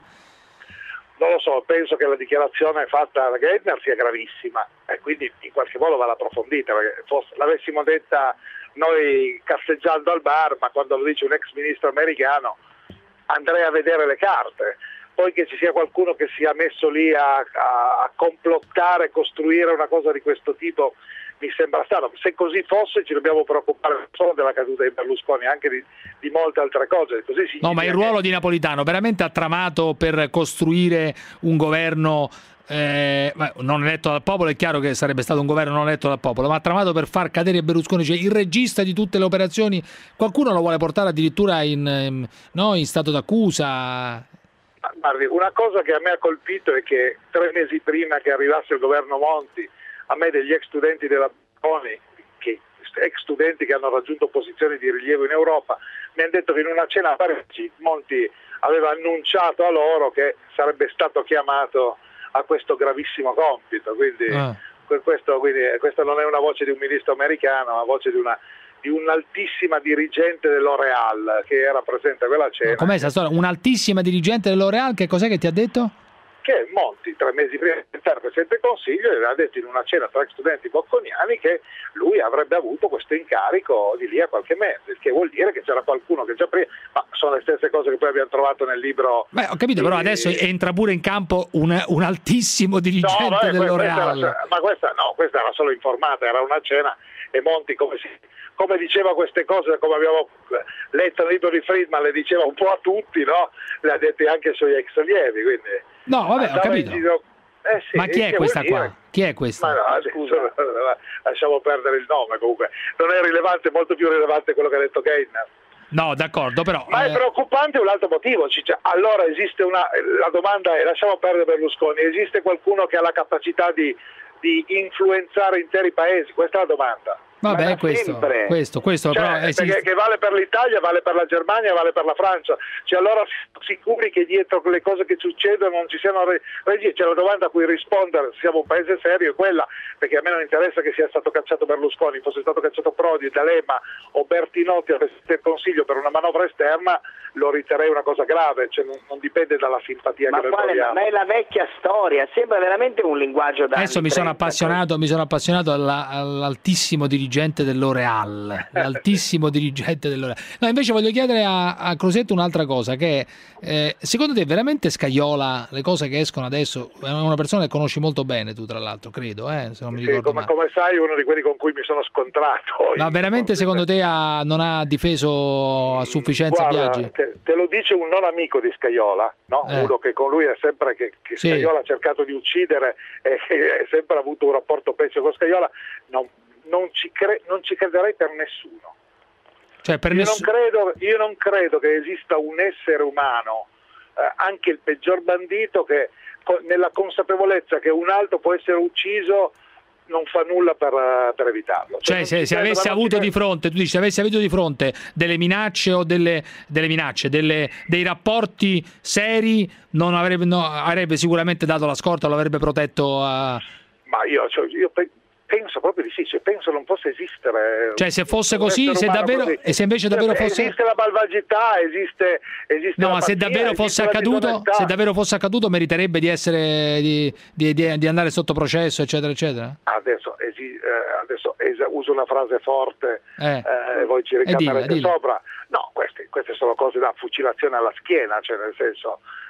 Non lo so, penso che la dichiarazione fatta da Geithner sia gravissima e quindi in qualche modo va approfondita, perché forse l'avessimo detta noi casseggiando al bar, ma quando lo dice un ex ministro americano andrei a vedere le carte. Poi che ci sia qualcuno che sia messo lì a, a, a complottare, costruire una cosa di questo tipo, mi sembra strano. Se così fosse ci dobbiamo preoccupare non solo della caduta di Berlusconi, anche di, di molte altre cose. Così
No, ma il ruolo di Napolitano veramente ha tramato per costruire un governo eh, beh, non eletto dal popolo. È chiaro che sarebbe stato un governo non eletto dal popolo, ma ha tramato per far cadere Berlusconi, cioè il regista di tutte le operazioni. Qualcuno lo vuole portare addirittura in, ehm, no, in stato d'accusa.
Guardi, una cosa che a me ha colpito è che tre mesi prima che arrivasse il governo Monti, a me degli ex studenti della Bocconi, che, ex studenti che hanno raggiunto posizioni di rilievo in Europa, mi hanno detto che in una cena a Parigi Monti aveva annunciato a loro che sarebbe stato chiamato a questo gravissimo compito. Quindi,
Ah.
questo, quindi questa non è una voce di un ministro americano, è una voce di una di un'altissima dirigente dell'Oreal che era presente a quella cena.
Com'è questa storia? Un'altissima dirigente dell'Oreal, che cos'è che ti ha detto?
Che Monti, tre mesi prima di diventare Presidente del Consiglio, aveva detto in una cena tra studenti bocconiani che lui avrebbe avuto questo incarico di lì a qualche mese, il che vuol dire che c'era qualcuno che già prima, ma sono le stesse cose che poi abbiamo trovato nel libro.
Beh, ho capito,
di-
però adesso entra pure in campo un, un altissimo dirigente
No, vabbè, que-
dell'Oreal.
questa era- ma questa no, questa era solo informata, era una cena e Monti come, si, come diceva queste cose, come abbiamo letto nel libro di Friedman, le diceva un po' a tutti, no? Le ha dette anche ai suoi ex allievi, quindi
No, vabbè, ho
andava
capito.
in giro- eh sì,
Ma chi è
che
questa
vuol dire?
qua? Chi è questa?
Ma no, adesso, lasciamo perdere il nome, comunque non è rilevante, molto più rilevante quello che ha detto Geithner.
No, d'accordo, però...
Ma è
eh,
preoccupante un altro motivo, cioè, allora esiste una, la domanda è, lasciamo perdere Berlusconi, esiste qualcuno che ha la capacità di, di influenzare interi paesi? Questa è la domanda.
Vabbè, questo, questo, questo,
Cioè,
però esiste.
perché che vale per l'Italia, vale per la Germania, vale per la Francia. Cioè, allora sicuri che dietro le cose che succedono non ci siano re- regie? C'è la domanda a cui rispondere, se siamo un paese serio, è quella, perché a me non interessa che sia stato cacciato Berlusconi, fosse stato cacciato Prodi, D'Alema o Bertinotti al Presidente del Consiglio per una manovra esterna, lo riterrei una cosa grave, cioè non, non dipende dalla simpatia
Ma
che noi
quale,
proviamo.
ma è la vecchia storia, sembra veramente un linguaggio da
Adesso
anni
mi sono
trenta.
appassionato, mi sono appassionato alla- all'altissimo dirigente dell'Oreal, l'altissimo dirigente dell'Oreal. No, invece voglio chiedere a, a Crosetto un'altra cosa, che eh, secondo te veramente Scajola, le cose che escono adesso, è una persona che conosci molto bene tu tra l'altro, credo, eh, se non mi
Sì,
ricordo
come,
male.
come sai, uno di quelli con cui mi sono scontrato.
Ma veramente secondo te ha- non ha difeso a sufficienza
Guarda,
Biagi?
te, te lo dice un non amico di Scajola, no?
Eh.
Uno che con lui è sempre che, che
Sì.
Scajola ha cercato di uccidere e che ha sempre avuto un rapporto pessimo con Scajola, non, non, ci cre- non ci crederei per nessuno.
Cioè, per
io,
nessu-
non credo, io non credo che esista un essere umano, eh, anche il peggior bandito, che co- nella consapevolezza che un altro può essere ucciso non fa nulla per, eh, per evitarlo.
Cioè,
non
se,
ci
se
credo,
avesse
ma non ci
avuto di
credo.
fronte, tu dici, se avesse avuto di fronte delle minacce o delle, delle minacce, delle, dei rapporti seri, non avrebbe, no, avrebbe sicuramente dato la scorta, lo avrebbe protetto a...
Ma io, cioè, io pe- penso proprio di sì, cioè, penso non possa esistere.
Cioè, se fosse
un
così,
essere
se
umano
davvero,
così.
e se invece davvero
Cioè,
fosse...
Esiste la malvagità, esiste, esiste
No,
la
ma se
pazzia,
davvero
esiste
fosse
la
accaduto,
disonestà.
se davvero fosse accaduto, meriterebbe di essere di, di, di- di andare sotto processo, eccetera, eccetera.
Adesso, esi- eh, adesso es- uso una frase forte
Eh.
eh, e voi ci
dilla,
ricamerete
dilla.
sopra. No, queste, queste sono cose da fucilazione alla schiena, cioè nel senso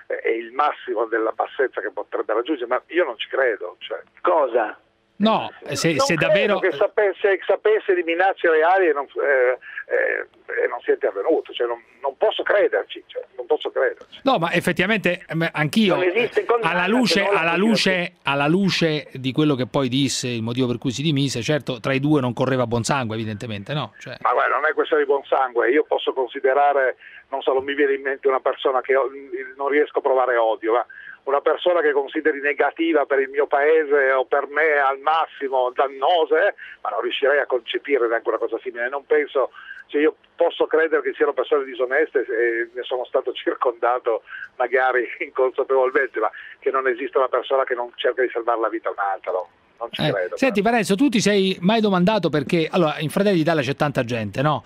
è il massimo della bassezza che potrebbe raggiungere, ma io non ci credo. Cioè.
Cosa?
No, se,
non
se davvero...
che sapesse, sapesse di minacce reali e non, eh, eh, e non sia intervenuto, cioè non, non posso crederci, cioè, non posso crederci.
No, ma effettivamente anch'io, alla luce, alla, luce, alla luce di quello che poi disse, il motivo per cui si dimise, certo tra i due non correva buon sangue evidentemente, no? Cioè...
Ma guarda, non è questione di buon sangue, io posso considerare, non so, non mi viene in mente una persona che non riesco a provare odio, ma una persona che consideri negativa per il mio paese o per me al massimo dannosa, eh, ma non riuscirei a concepire neanche una cosa simile. Non penso, cioè io posso credere che siano persone disoneste e ne sono stato circondato magari inconsapevolmente, ma che non esista una persona che non cerca di salvare la vita a un'altra, no? Non ci
eh,
credo.
Senti Parenzo, tu ti sei mai domandato perché, allora in Fratelli d'Italia c'è tanta gente, no?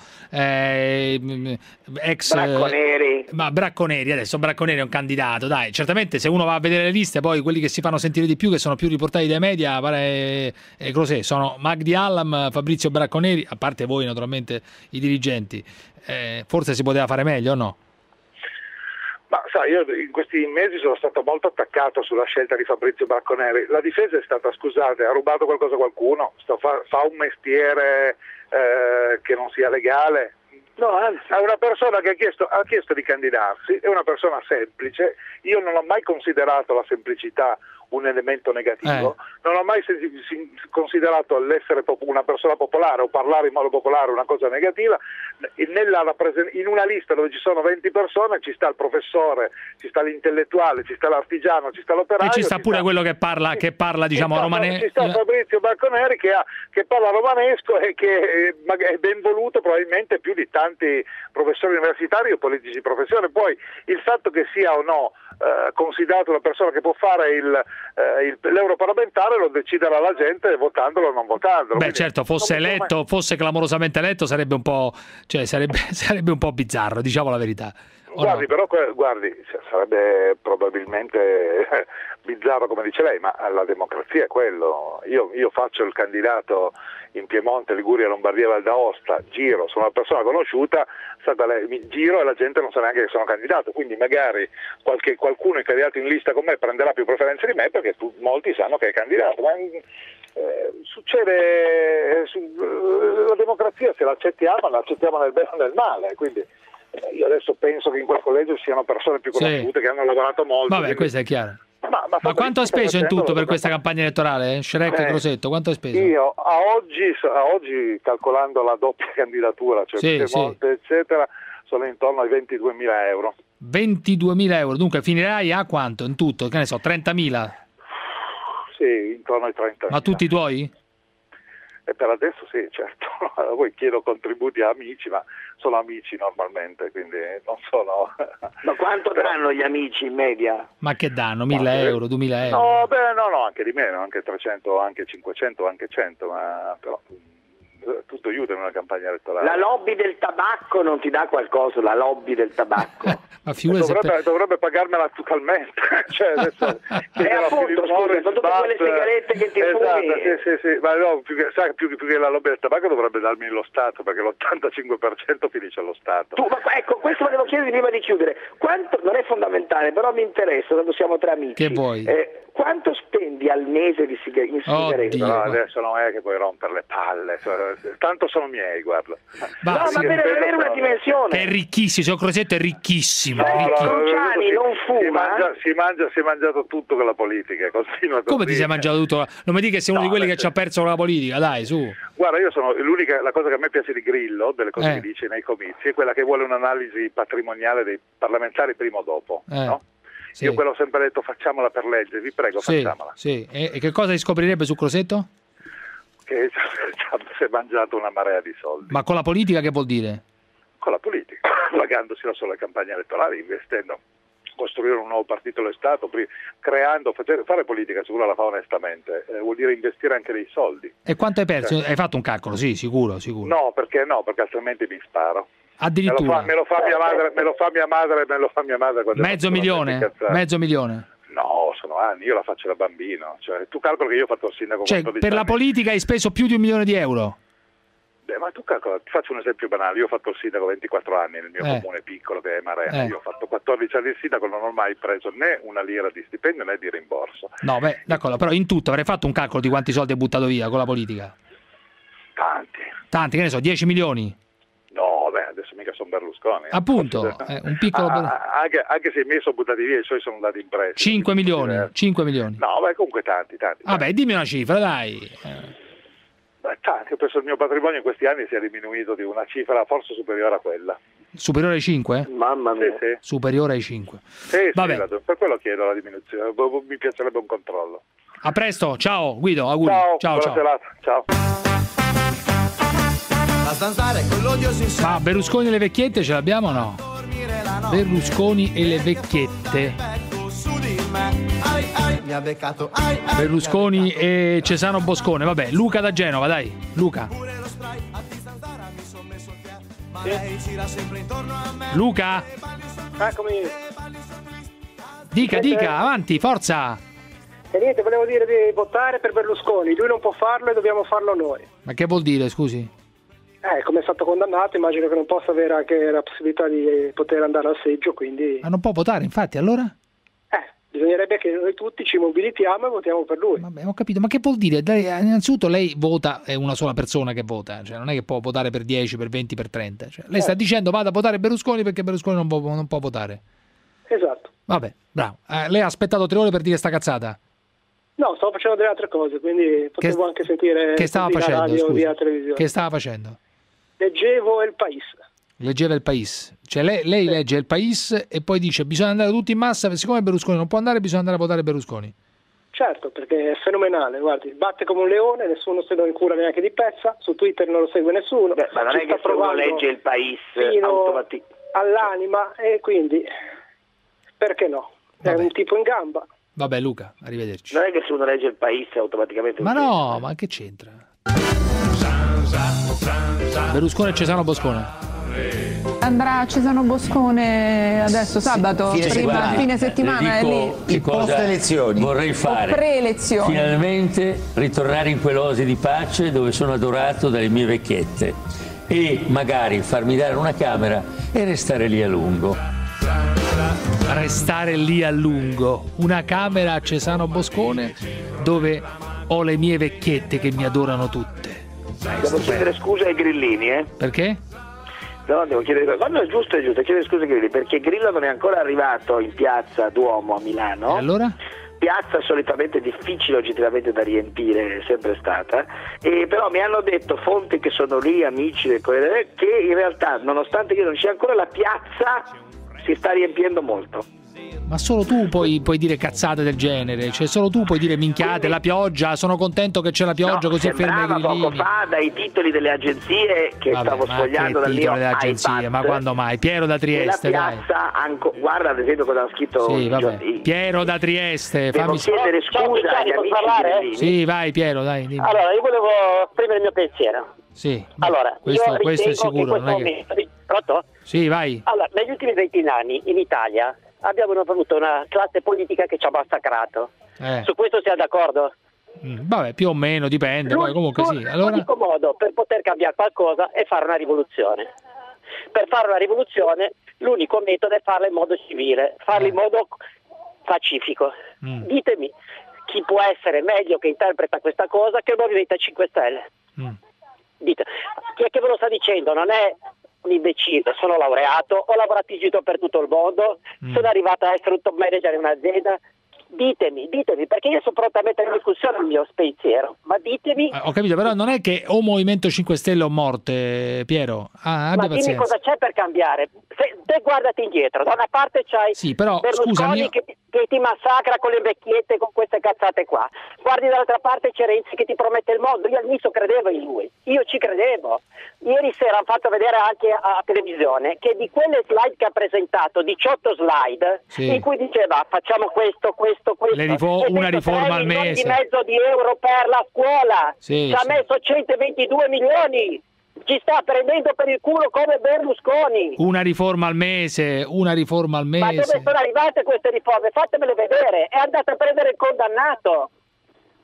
Eh, ex
Bracconeri.
Ma Bracconeri, adesso Bracconeri è un candidato, dai, certamente se uno va a vedere le liste, poi quelli che si fanno sentire di più, che sono più riportati dai media, pare eh, Crosè, sono Magdi Allam, Fabrizio Bracconeri, a parte voi naturalmente i dirigenti. Eh, forse si poteva fare meglio o no?
Ma sai, io in questi mesi sono stato molto attaccato sulla scelta di Fabrizio Bracconeri. La difesa è stata, scusate, ha rubato qualcosa a qualcuno? Sto fa, fa un mestiere eh, che non sia legale? No, anzi. È una persona che ha chiesto, ha chiesto di candidarsi, è una persona semplice. Io non ho mai considerato la semplicità un elemento negativo, eh. non ho mai considerato l'essere una persona popolare o parlare in modo popolare una cosa negativa. Nella, in una lista dove ci sono venti persone ci sta il professore, ci sta l'intellettuale, ci sta l'artigiano, ci sta l'operaio.
E ci sta
ci
pure
sta...
quello che parla, che parla diciamo romanesco.
Ci sta Fabrizio Bracconeri che, ha, che parla romanesco e che è ben voluto probabilmente più di tanti professori universitari o politici di professione. Poi il fatto che sia o no eh, considerato una persona che può fare il Eh, il, l'europarlamentare lo deciderà la gente votandolo o non votandolo.
Beh,
quindi,
certo, fosse eletto, mai... fosse clamorosamente eletto sarebbe un po', cioè sarebbe, sarebbe un po' bizzarro, diciamo la verità.
Guardi,
no?
però guardi, sarebbe probabilmente bizzarro come dice lei, ma la democrazia è quello. Io, io faccio il candidato in Piemonte, Liguria, Lombardia, Val d'Aosta, giro, sono una persona conosciuta, lei, mi giro e la gente non sa neanche che sono candidato, quindi magari qualche, qualcuno è candidato in lista con me prenderà più preferenze di me perché tu, molti sanno che è candidato, ma eh, succede, eh, la democrazia se l'accettiamo, l'accettiamo nel bene o nel male, quindi eh, io adesso penso che in quel collegio siano persone più conosciute, sì, che hanno lavorato molto.
Vabbè,
quindi...
questo è chiaro.
Ma, ma,
ma quanto ha speso in tutto per questa campagna elettorale? Eh? Shrek e
eh,
Crosetto, quanto hai speso?
Io a oggi, a oggi calcolando la doppia candidatura, cioè
sì,
Piemonte, sì, eccetera, sono intorno ai ventiduemila euro.
ventiduemila euro, dunque finirai a quanto in tutto? Che ne so, trentamila?
Sì, intorno ai trentamila.
Ma tutti i tuoi?
E per adesso sì, certo. Poi chiedo contributi a amici, ma sono amici normalmente, quindi non sono...
Ma quanto danno gli amici in media?
Ma che danno? mille euro, duemila euro?
No, beh, no, no, anche di meno, anche trecento, anche cinquecento, anche cento, ma però tutto aiuta in una campagna elettorale.
La lobby del tabacco non ti dà qualcosa, la lobby del tabacco?
Ma
dovrebbe, per... dovrebbe pagarmela totalmente, cioè adesso
e appunto scusa, sono tutte quelle sigarette che ti
esatto,
fumi.
Sì, sì, sì, ma no, più che, sai, più, più che la lobby del tabacco dovrebbe darmi lo Stato, perché l'ottantacinque per cento finisce allo Stato.
Tu, ma ecco, questo volevo chiederti prima di chiudere, quanto, non è fondamentale, però mi interessa, tanto siamo tra amici.
Che vuoi?
Eh, quanto spendi al mese di sigar- in sigarette?
No, adesso non è che puoi rompere le palle, tanto sono miei, guarda.
Ma, no, ma per avere una dimensione.
È ricchissimo, il Crosetto è ricchissimo.
No,
ricchissimo.
no,
Cruciani non fuma.
Si mangia, si mangia, si è mangiato tutto con la politica, continua così.
Come ti sei mangiato tutto? Non mi dica che sei uno
no,
di quelli
beh,
che ci ha perso con la politica, dai, su.
Guarda, io sono l'unica, la cosa che a me piace di Grillo, delle cose
eh.
che dice nei comizi, è quella che vuole un'analisi patrimoniale dei parlamentari prima o dopo,
eh.
no?
Sì.
Io quello ho sempre detto, facciamola per legge, vi prego,
sì,
facciamola.
Sì. E, e che cosa scoprirebbe su Crosetto?
Che si è mangiato una marea di soldi.
Ma con la politica che vuol dire?
Con la politica, pagandosi la sola campagna elettorale, investendo, costruire un nuovo partito dello Stato, creando, facere, fare politica sicuro la fa onestamente, eh, vuol dire investire anche dei soldi.
E quanto hai perso?
Cioè,
hai fatto un calcolo? Sì, sicuro, sicuro.
No, perché no, perché altrimenti mi sparo.
Addirittura?
Me lo fa, me lo fa mia madre, me lo fa mia madre, me lo fa mia madre.
Mezzo milione? Mezzo milione?
No, sono anni, io la faccio da bambino. Cioè, tu calcoli che io ho fatto il sindaco.
Cioè, per la politica hai speso più di un milione di euro?
Eh, ma tu calcola, ti faccio un esempio banale, io ho fatto il sindaco ventiquattro anni nel mio
Eh.
comune piccolo che è Marena,
Eh.
io ho fatto quattordici anni il sindaco, non ho mai preso né una lira di stipendio né di rimborso.
No, beh, d'accordo, però in tutto avrei fatto un calcolo di quanti soldi hai buttato via con la politica.
Tanti.
Tanti, che ne so, dieci milioni?
No, beh, adesso mica sono Berlusconi. eh.
Appunto,
Forse-
eh, un piccolo...
Ah, ah, anche, anche se i miei sono buttati via, i suoi sono andati in prestito.
cinque milioni, cinque milioni.
No, beh, comunque tanti, tanti.
Vabbè, dimmi una cifra, dai. Eh.
Beh, tanti. Io penso che il mio patrimonio in questi anni sia diminuito di una cifra forse superiore a quella.
Superiore ai cinque?
Mamma mia. Sì, sì.
Superiore ai cinque.
Sì, sì,
Vabbè.
la- per quello chiedo la diminuzione, mi piacerebbe un controllo.
A presto, ciao Guido, auguri.
Ciao,
ciao.
buona
ciao.
serata. Ciao.
A zanzare con l'odio sincero.
Ma Berlusconi e le vecchiette ce l'abbiamo o no? Berlusconi e le vecchiette.
Su di me. Ai ai. Mi ha beccato. Ai ai.
Berlusconi e Cesano Boscone. Vabbè, Luca da Genova, dai. Luca.
Ma lei gira sempre intorno a me.
Luca?
Eccomi.
Dica,
Siete-
dica, avanti, forza.
E niente, volevo dire di votare per Berlusconi. Lui non può farlo e dobbiamo farlo noi.
Ma che vuol dire, scusi?
Eh, come è stato condannato, immagino che non possa avere anche la possibilità di poter andare al seggio, quindi
Ma non può votare, infatti, allora?
bisognerebbe che noi tutti ci mobilitiamo e votiamo per lui.
Vabbè, ho capito, ma che vuol dire? Lei- innanzitutto lei vota, è una sola persona che vota, cioè non è che può votare per dieci, per venti, per trenta. Cioè, lei sta dicendo vada a votare Berlusconi perché Berlusconi non può, non può votare.
Esatto.
Vabbè, bravo. Eh, lei ha aspettato tre ore per dire sta cazzata?
No, stavo facendo delle altre cose, quindi potevo anche sentire
Che stava
così la
facendo,
radio
scusi?
via televisione.
Che stava facendo?
Leggevo Il País.
Leggeva Il País. Cioè lei, lei legge Il País e poi dice bisogna andare tutti in massa, siccome Berlusconi non può andare bisogna andare a votare Berlusconi.
Certo, perché è fenomenale, guardi, batte come un leone, nessuno se lo incura neanche di pezza, su Twitter non lo segue nessuno.
Beh, ma non
ci
è
sta
che se uno
provando
legge Il País
fino
automati-
all'anima e quindi perché no? È un tipo in gamba.
Vabbè Luca, arrivederci.
Non è che se uno legge Il País automaticamente...
Ma no, ma che c'entra? Berlusconi e Cesano Boscone.
Andrà a Cesano Boscone adesso sabato,
Sì,
prima
guardi,
fine settimana è
le
lì.
dico che cosa vorrei fare.
O pre-elezioni.
Finalmente ritornare in quell'oasi di pace dove sono adorato dalle mie vecchiette e magari farmi dare una camera e restare lì a lungo.
Restare lì a lungo. Una camera a Cesano Boscone dove ho le mie vecchiette che mi adorano tutte.
Devo chiedere scusa ai grillini, eh?
Perché?
No, devo chiedere... Quando è giusto è giusto, chiedere scusa ai grillini, perché Grillo non è ancora arrivato in piazza Duomo a Milano.
E allora?
Piazza solitamente difficile oggettivamente da riempire, è sempre stata, e però mi hanno detto fonti che sono lì, amici del Corriere, che in realtà, nonostante che non sia ancora, la piazza si sta riempiendo molto.
Ma solo tu puoi, puoi dire cazzate del genere, cioè solo tu puoi dire minchiate, la pioggia, sono contento che c'è la pioggia
No,
così ferma i
sembrava poco
grillini.
fa dai titoli delle agenzie che
Vabbè,
stavo
ma
sfogliando
che
dal mio
titolo delle agenzie,
iPad,
ma quando mai? Piero da Trieste,
nella
dai.
piazza, anco- guarda ad esempio cosa ha scritto
Sì,
i
vabbè.
giorni-
Piero da Trieste,
Devo
fammi
chiedere scusa agli amici grillini.
Sì, vai Piero, dai, dimmi.
Allora, io volevo esprimere il mio pensiero.
Sì.
Allora,
questo,
io
questo è
ritengo
sicuro,
che in
non
questo
è che...
momento... Pronto?
Sì, vai.
Allora, negli ultimi venti anni in Italia abbiamo avuto una classe politica che ci ha massacrato.
Eh.
Su questo siamo d'accordo?
Mm, vabbè, più o meno, dipende, poi comunque sì. Allora...
L'unico modo per poter cambiare qualcosa è fare una rivoluzione. Per fare una rivoluzione l'unico metodo è farla in modo civile, farla in modo pacifico.
Mm.
Ditemi chi può essere meglio che interpreta questa cosa che il Movimento cinque Stelle.
Mm.
Dite, chi è che ve lo sta dicendo? Non è un imbecille, sono laureato, ho lavorato in giro per tutto il mondo,
Mm.
sono arrivato a essere un top manager in un'azienda. Ditemi, ditemi, perché io sono pronto a mettere in discussione il mio pensiero, ma ditemi,
Eh, Ho capito, però non è che o Movimento cinque Stelle o morte, Piero. Ah,
ma
abbia
dimmi
pazienza.
cosa c'è per cambiare. Se, te guardati indietro, da una parte c'hai
Sì, però,
Berlusconi
scusami,
che, che ti massacra con le vecchiette, con queste cazzate qua. Guardi dall'altra parte c'è Renzi che ti promette il mondo. Io all'inizio credevo in lui, io ci credevo. Ieri sera hanno fatto vedere anche a, a televisione che di quelle slide che ha presentato, diciotto slide,
Sì.
in cui diceva facciamo questo, questo, questo.
Le rifo-
e
una
dentro
riforma
tre
al
milioni
mese.
di mezzo di euro per la scuola.
Sì,
ci ha
sì.
messo centoventidue milioni. Ci sta prendendo per il culo come Berlusconi.
Una riforma al mese, una riforma al
Ma dove
mese.
sono arrivate queste riforme? Fatemele vedere. È andato a prendere il condannato.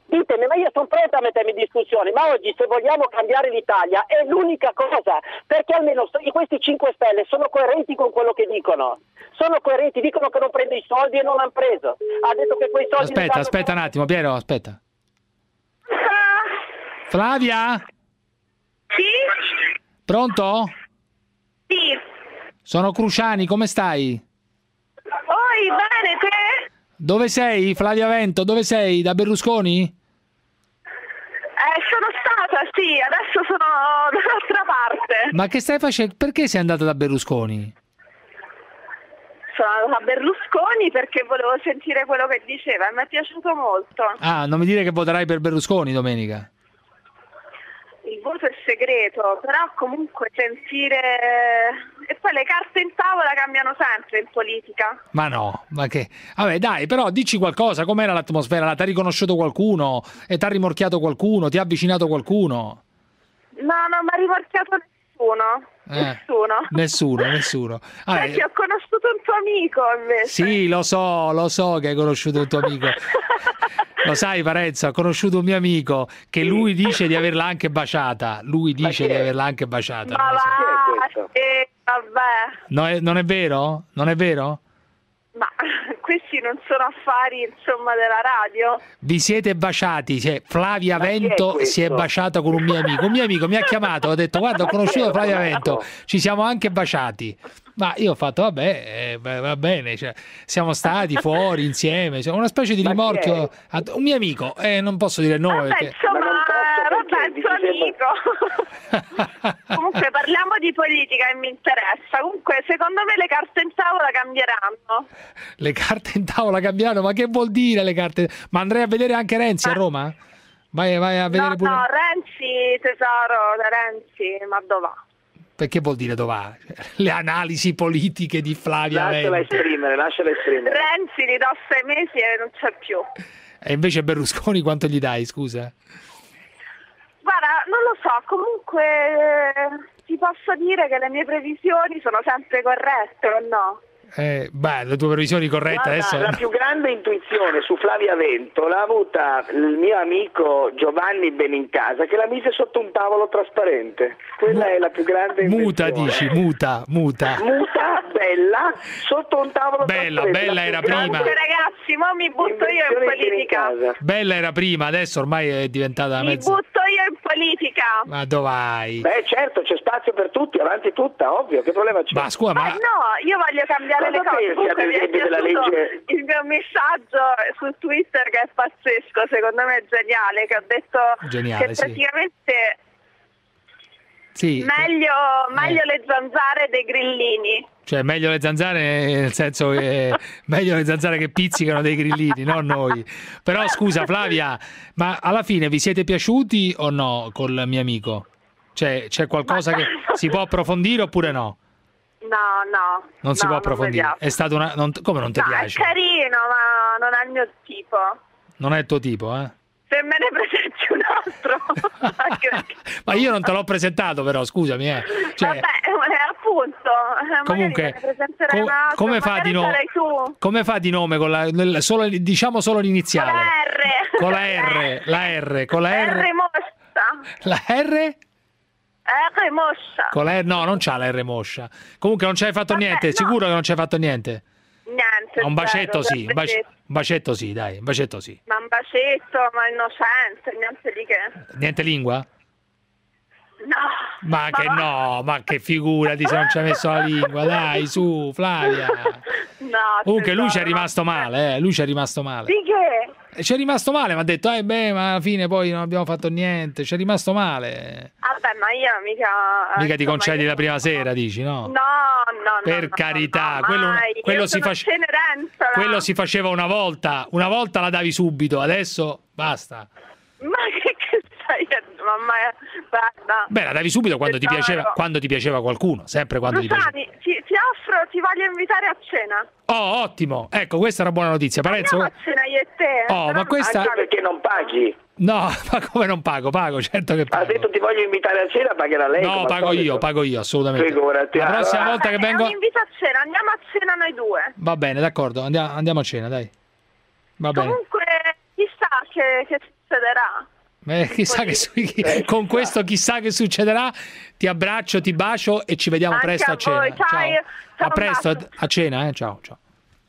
Ditemi, ma io sono pronta a mettermi in discussione, ma oggi se vogliamo cambiare l'Italia è l'unica cosa, perché almeno questi cinque Stelle sono coerenti con quello che dicono, sono coerenti, dicono che non prende i soldi e non l'hanno preso, ha detto che quei soldi...
Aspetta, aspetta un attimo, Piero, aspetta. Flavia?
Sì?
Pronto?
Sì.
Sono Cruciani, come stai?
Oi, bene, te?
Dove sei, Flavia Vento? Dove sei? Da Berlusconi?
Eh, sono stata, sì, adesso sono dall'altra parte.
Ma che stai facendo? Perché sei andata da Berlusconi?
Sono andata a Berlusconi perché volevo sentire quello che diceva e mi è piaciuto molto.
Ah, non mi dire che voterai per Berlusconi domenica.
Il voto è segreto, però comunque sentire... E poi le carte in tavola cambiano sempre in politica.
Ma no, ma che... Vabbè, dai, però dici qualcosa, com'era l'atmosfera? Ti ha riconosciuto qualcuno? E ti ha rimorchiato qualcuno? Ti ha avvicinato qualcuno?
No, non mi ha rimorchiato nessuno.
Eh,
Nessuno.
Nessuno, nessuno. Vabbè,
Perché ho conosciuto un tuo amico invece.
sì, lo so, lo so che hai conosciuto un tuo amico. Lo sai, Parenzo, ho conosciuto un mio amico che lui dice di averla anche baciata. Lui dice di averla anche baciata.
Ma
non lo so.
va, eh, vabbè.
No, è- non è vero? Non è vero?
Ma questi non sono affari, insomma, della radio?
Vi siete baciati, cioè, Flavia Vento si è baciata con un mio amico. Un mio amico mi ha chiamato, ha detto guarda ho conosciuto Flavia Vento, ci siamo anche baciati. Ma io ho fatto vabbè, eh, beh, va bene, cioè, siamo stati fuori insieme, cioè, una specie di rimorchio. a- Un mio amico, eh, non posso dire il nome
Vabbè,
perché...
insomma, vabbè, il tuo amico. Comunque parliamo di politica e mi interessa. Comunque, secondo me le carte in tavola cambieranno.
Le carte in tavola cambiano, ma che vuol dire le carte? Ma andrei a vedere anche Renzi a Roma? Vai, vai a vedere
No,
pure...
no, Renzi, tesoro, da Renzi, ma dove va?
Perché vuol dire dove va? Le analisi politiche di Flavia
Lasciala
Vento.
esprimere, lasciala esprimere.
Renzi gli do sei mesi e non c'è più.
E invece Berlusconi quanto gli dai, scusa?
Guarda, non lo so, comunque eh, ti posso dire che le mie previsioni sono sempre corrette o no?
Eh, beh, le tue previsioni corrette
Guarda,
adesso...
la più grande intuizione su Flavia Vento l'ha avuta il mio amico Giovanni Benincasa, che la mise sotto un tavolo trasparente. Quella è la più grande
Muta,
intuizione.
dici, muta, muta.
Muta, bella, sotto un tavolo
Bella,
trasparente.
bella
La più
era
grande
prima.
Comunque ragazzi, mo mi butto io in
invenzione di
politica.
Benincasa.
Bella era prima, adesso ormai è diventata
Mi
mezza...
butto io in politica.
Ma dove vai?
Beh, certo, c'è spazio per tutti, avanti tutta, ovvio, che problema c'è?
Ma scusa,
Ma
ma...
no, io voglio cambiare
Cosa
le cose.
pensi,
Comunque
ad
mi è
esempio, della
piaciuto
legge-
il mio messaggio su Twitter che è pazzesco, secondo me è geniale, che ho detto
Geniale,
che
sì.
praticamente
Sì,
meglio, meglio
Eh.
le zanzare dei grillini.
cioè meglio le zanzare nel senso che meglio le zanzare che pizzicano dei grillini, non noi. Però scusa Flavia, ma alla fine vi siete piaciuti o no col mio amico? Cioè c'è qualcosa che si può approfondire oppure no?
No, no.
Non si
no,
può approfondire.
Non mi piace.
È stato una non- come non ti
No,
piace?
è carino, ma non è il mio tipo.
Non è il tuo tipo, eh?
Se me ne presenti un altro. Anche perché-
Ma io non te l'ho presentato però, scusami, eh. Cioè,
Vabbè, eh, appunto. eh,
comunque,
magari me ne presenterai
co-
un altro,
come fa
magari
di nome?
sarai tu.
Come fa di nome con la nel- solo, diciamo solo l'iniziale?
Con la R.
Con la R, la R, con la R.
R moscia.
La R?
R moscia.
Con la R, no, non c'ha la R moscia. Comunque non ci hai fatto
Vabbè,
niente,
no.
sicuro che non ci hai fatto niente.
Niente.
Un bacetto
zero,
sì, un, bac-
bacetto.
un bacetto sì, dai, un bacetto sì.
Ma un bacetto, ma innocente, niente di che.
Niente lingua?
No.
Ma che no, ma che figurati se non ci hai messo la lingua, dai, su, Flavia.
No,
Comunque lui ci è
tesoro,
rimasto male, eh, lui ci è rimasto male.
Di che?
E ci è rimasto male, mi ha detto, eh beh, ma alla fine poi non abbiamo fatto niente, ci è rimasto male.
Vabbè, ma io mica...
Mica ti
insomma,
concedi
io-
la prima sera, dici, no?
No, no, no.
Per
no,
carità,
no,
quello,
mai.
quello
Io
si
sono
face-
Cenerentola.
quello si faceva una volta, una volta la davi subito, adesso basta.
Ma che, che stai... Mamma, guarda.
Beh, la davi subito quando ti
Tesoro.
piaceva, quando ti piaceva qualcuno, sempre quando ti piaceva.
Rusani, ti, ti offro, ti voglio invitare a cena.
Oh, ottimo, ecco, questa è una buona notizia, Parenzo.
Andiamo a cena io e te.
Oh, ma
Però-
questa-
Anche perché non paghi.
No, ma come non pago? Pago, certo che
Ha
pago.
detto ti voglio invitare a cena, pagherà lei.
No,
come al
pago
solito.
io, pago io, assolutamente.
Figurati,
La prossima
allora-
volta che
È
vengo...
un invito a cena, andiamo a cena noi due.
Va bene, d'accordo, andiamo, andiamo a cena, dai. Va bene.
Comunque, chissà che, che succederà.
Eh, chissà che su- con questo chissà che succederà. Ti abbraccio, ti bacio e ci vediamo
Anche
presto a,
a
cena.
voi, ciao.
Ciao.
Ciao,
A presto,
bacio.
a cena, eh. Ciao, ciao.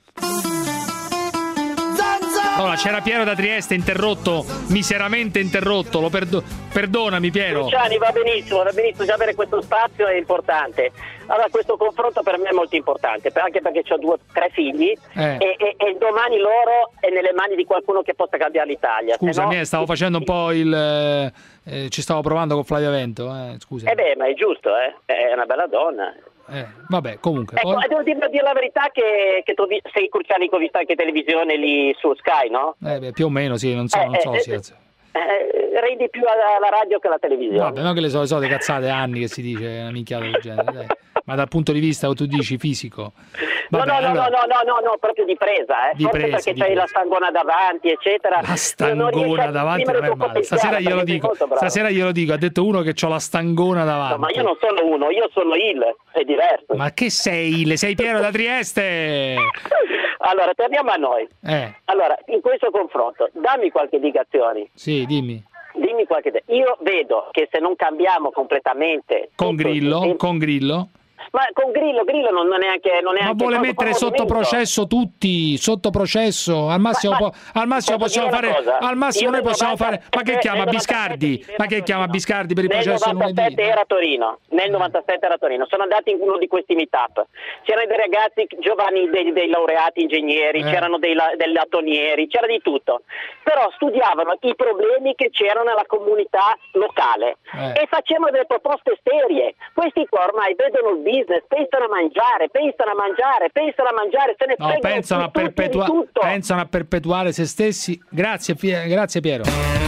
Allora, c'era Piero da Trieste interrotto, miseramente interrotto. Lo perdo- perdonami, Piero.
Luciani, va benissimo, va benissimo, già avere questo spazio è importante. Allora, questo confronto per me è molto importante, per- anche perché ho due o tre figli
Eh.
e, e, e domani loro è nelle mani di qualcuno che possa cambiare l'Italia. Se
Scusa,
no-
mi stavo facendo un po' il. eh, eh, ci stavo provando con Flavia Vento. Eh, scusa.
Eh beh, ma è giusto, eh? È una bella donna.
Eh, vabbè, comunque.
Ecco,
poi-
e devo dire, devo dire la verità che, che tu vi- sei Cruciani che ho visto anche in televisione lì su Sky, no?
eh, beh, più o meno, sì, non so,
Eh,
non so.
eh,
sì,
eh,
sì.
Eh, rendi più alla, alla radio che alla televisione.
Vabbè, ma che le so, le so le cazzate anni che si dice una minchiata del genere, dai. Ma dal punto di vista, tu dici, fisico.
No,
Vabbè,
no, no,
allora-
no, no, no, no, proprio di presa, eh.
Di
Forse
presa,
perché
di
c'hai
presa.
la stangona davanti, eccetera.
La stangona davanti non è male. Stasera glielo dico. Stasera glielo dico. Ha detto uno che c'ho la stangona davanti.
No, ma io non sono uno, io sono il, è diverso.
Ma che sei? Le sei Piero da Trieste?
Allora, torniamo a noi.
Eh,
Allora, in questo confronto, dammi qualche indicazione.
sì, dimmi.
Dimmi qualche. Io vedo che se non cambiamo completamente.
Con
tutto il
Grillo?
sistema-
Con Grillo?
Ma con Grillo, Grillo non, non è neanche. Non è
Ma
anche
vuole
cosa,
mettere
fa
sotto
movimento.
processo tutti, sotto processo. Al massimo,
Ma- ma-
po- al massimo
posso
possiamo
dire una
fare.
cosa?
Al massimo
Io
noi
nel
possiamo
novanta
fare. Ma che
nel
chiama
novantasette
Biscardi? Ma che chiama Biscardi per il
Nel
processo lunedì?
novantasette era a Torino, nel novantasette era a Torino, sono andati in uno di questi meetup. C'erano dei ragazzi giovani, dei, dei laureati ingegneri,
Eh.
c'erano dei, la- degli atonieri, c'era di tutto. Però studiavano i problemi che c'erano nella comunità locale
Eh.
e facevano delle proposte serie. Questi qua ormai vedono il business, pensano a mangiare, pensano a mangiare, pensano a mangiare, se ne
No,
fregano
pensano a,
tutti di
perpetua-
tutto.
pensano a perpetuare se stessi. Grazie, Pie- grazie Piero.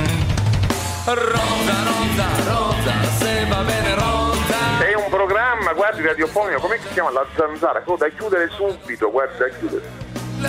Rosa, rosa, rosa, se va bene rosa.
È un programma, guardi, radiofonico, come si chiama? La Zanzara, quello da chiudere subito, guardi, da chiudere.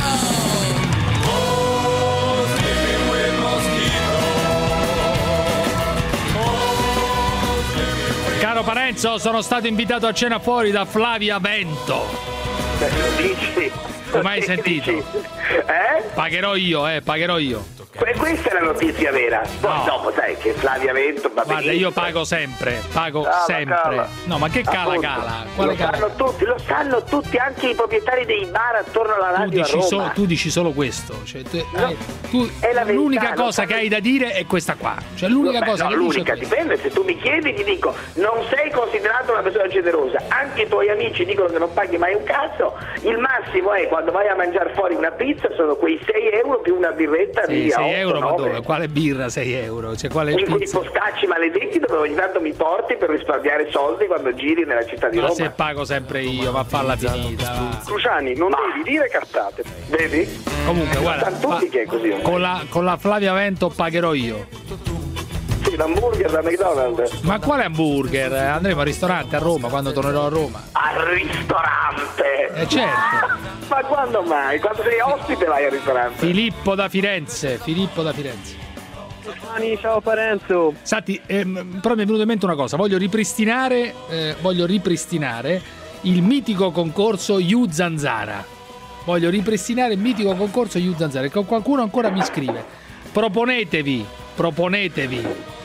Caro Parenzo, sono stato invitato a cena fuori da Flavia Vento.
Dici?
Come hai sentito?
Eh?
Pagherò io, eh, pagherò io.
Que- Questa è la notizia vera. Poi
No.
dopo sai che Flavia Vento va
Guarda,
benissimo.
io pago sempre, pago
Cala,
sempre.
cala.
No, ma che cala
Appunto.
cala? Quale
Lo
cala?
sanno tutti, lo sanno tutti, anche i proprietari dei bar attorno alla
Tu
radio a
dici,
Roma.
solo, tu dici solo questo. Cioè, tu,
No,
hai- tu-
è la verità,
l'unica
lo
cosa
sanno-
che hai da dire è questa qua. Cioè, l'unica
Beh,
cosa
no,
che dici è
l'unica,
questa.
dipende, se tu mi chiedi ti dico non sei considerato una persona generosa, anche i tuoi amici dicono che non paghi mai un cazzo, il massimo è quando vai a mangiare fuori una pizza sono quei sei euro più una birretta
Sì,
di
sei
otto,
euro, ma
nove.
dove? Quale birra sei euro? Cioè, quale
In quei
pizza?
postacci maledetti dove ogni tanto mi porti per risparmiare soldi quando giri nella città di
Ma
Roma.
se pago sempre io, ma falla finita. va.
Cruciani, non devi dire cazzate.
Vedi?
Comunque,
Lo
guarda,
sanno tutti
fa-
che è così. ormai.
con la, con la Flavia Vento pagherò io.
Sì, l'hamburger da McDonald's.
Ma quale hamburger? Andremo al ristorante a Roma quando tornerò a Roma.
Al ristorante!
Eh certo.
Ma quando mai? Quando sei ospite vai al ristorante?
Filippo da Firenze, Filippo da Firenze.
Ciao Parenzo.
Senti, ehm, però mi è venuta in mente una cosa, voglio ripristinare, eh, voglio ripristinare il mitico concorso You Zanzara. Voglio ripristinare il mitico concorso You Zanzara, che qualcuno ancora mi scrive. Proponetevi, proponetevi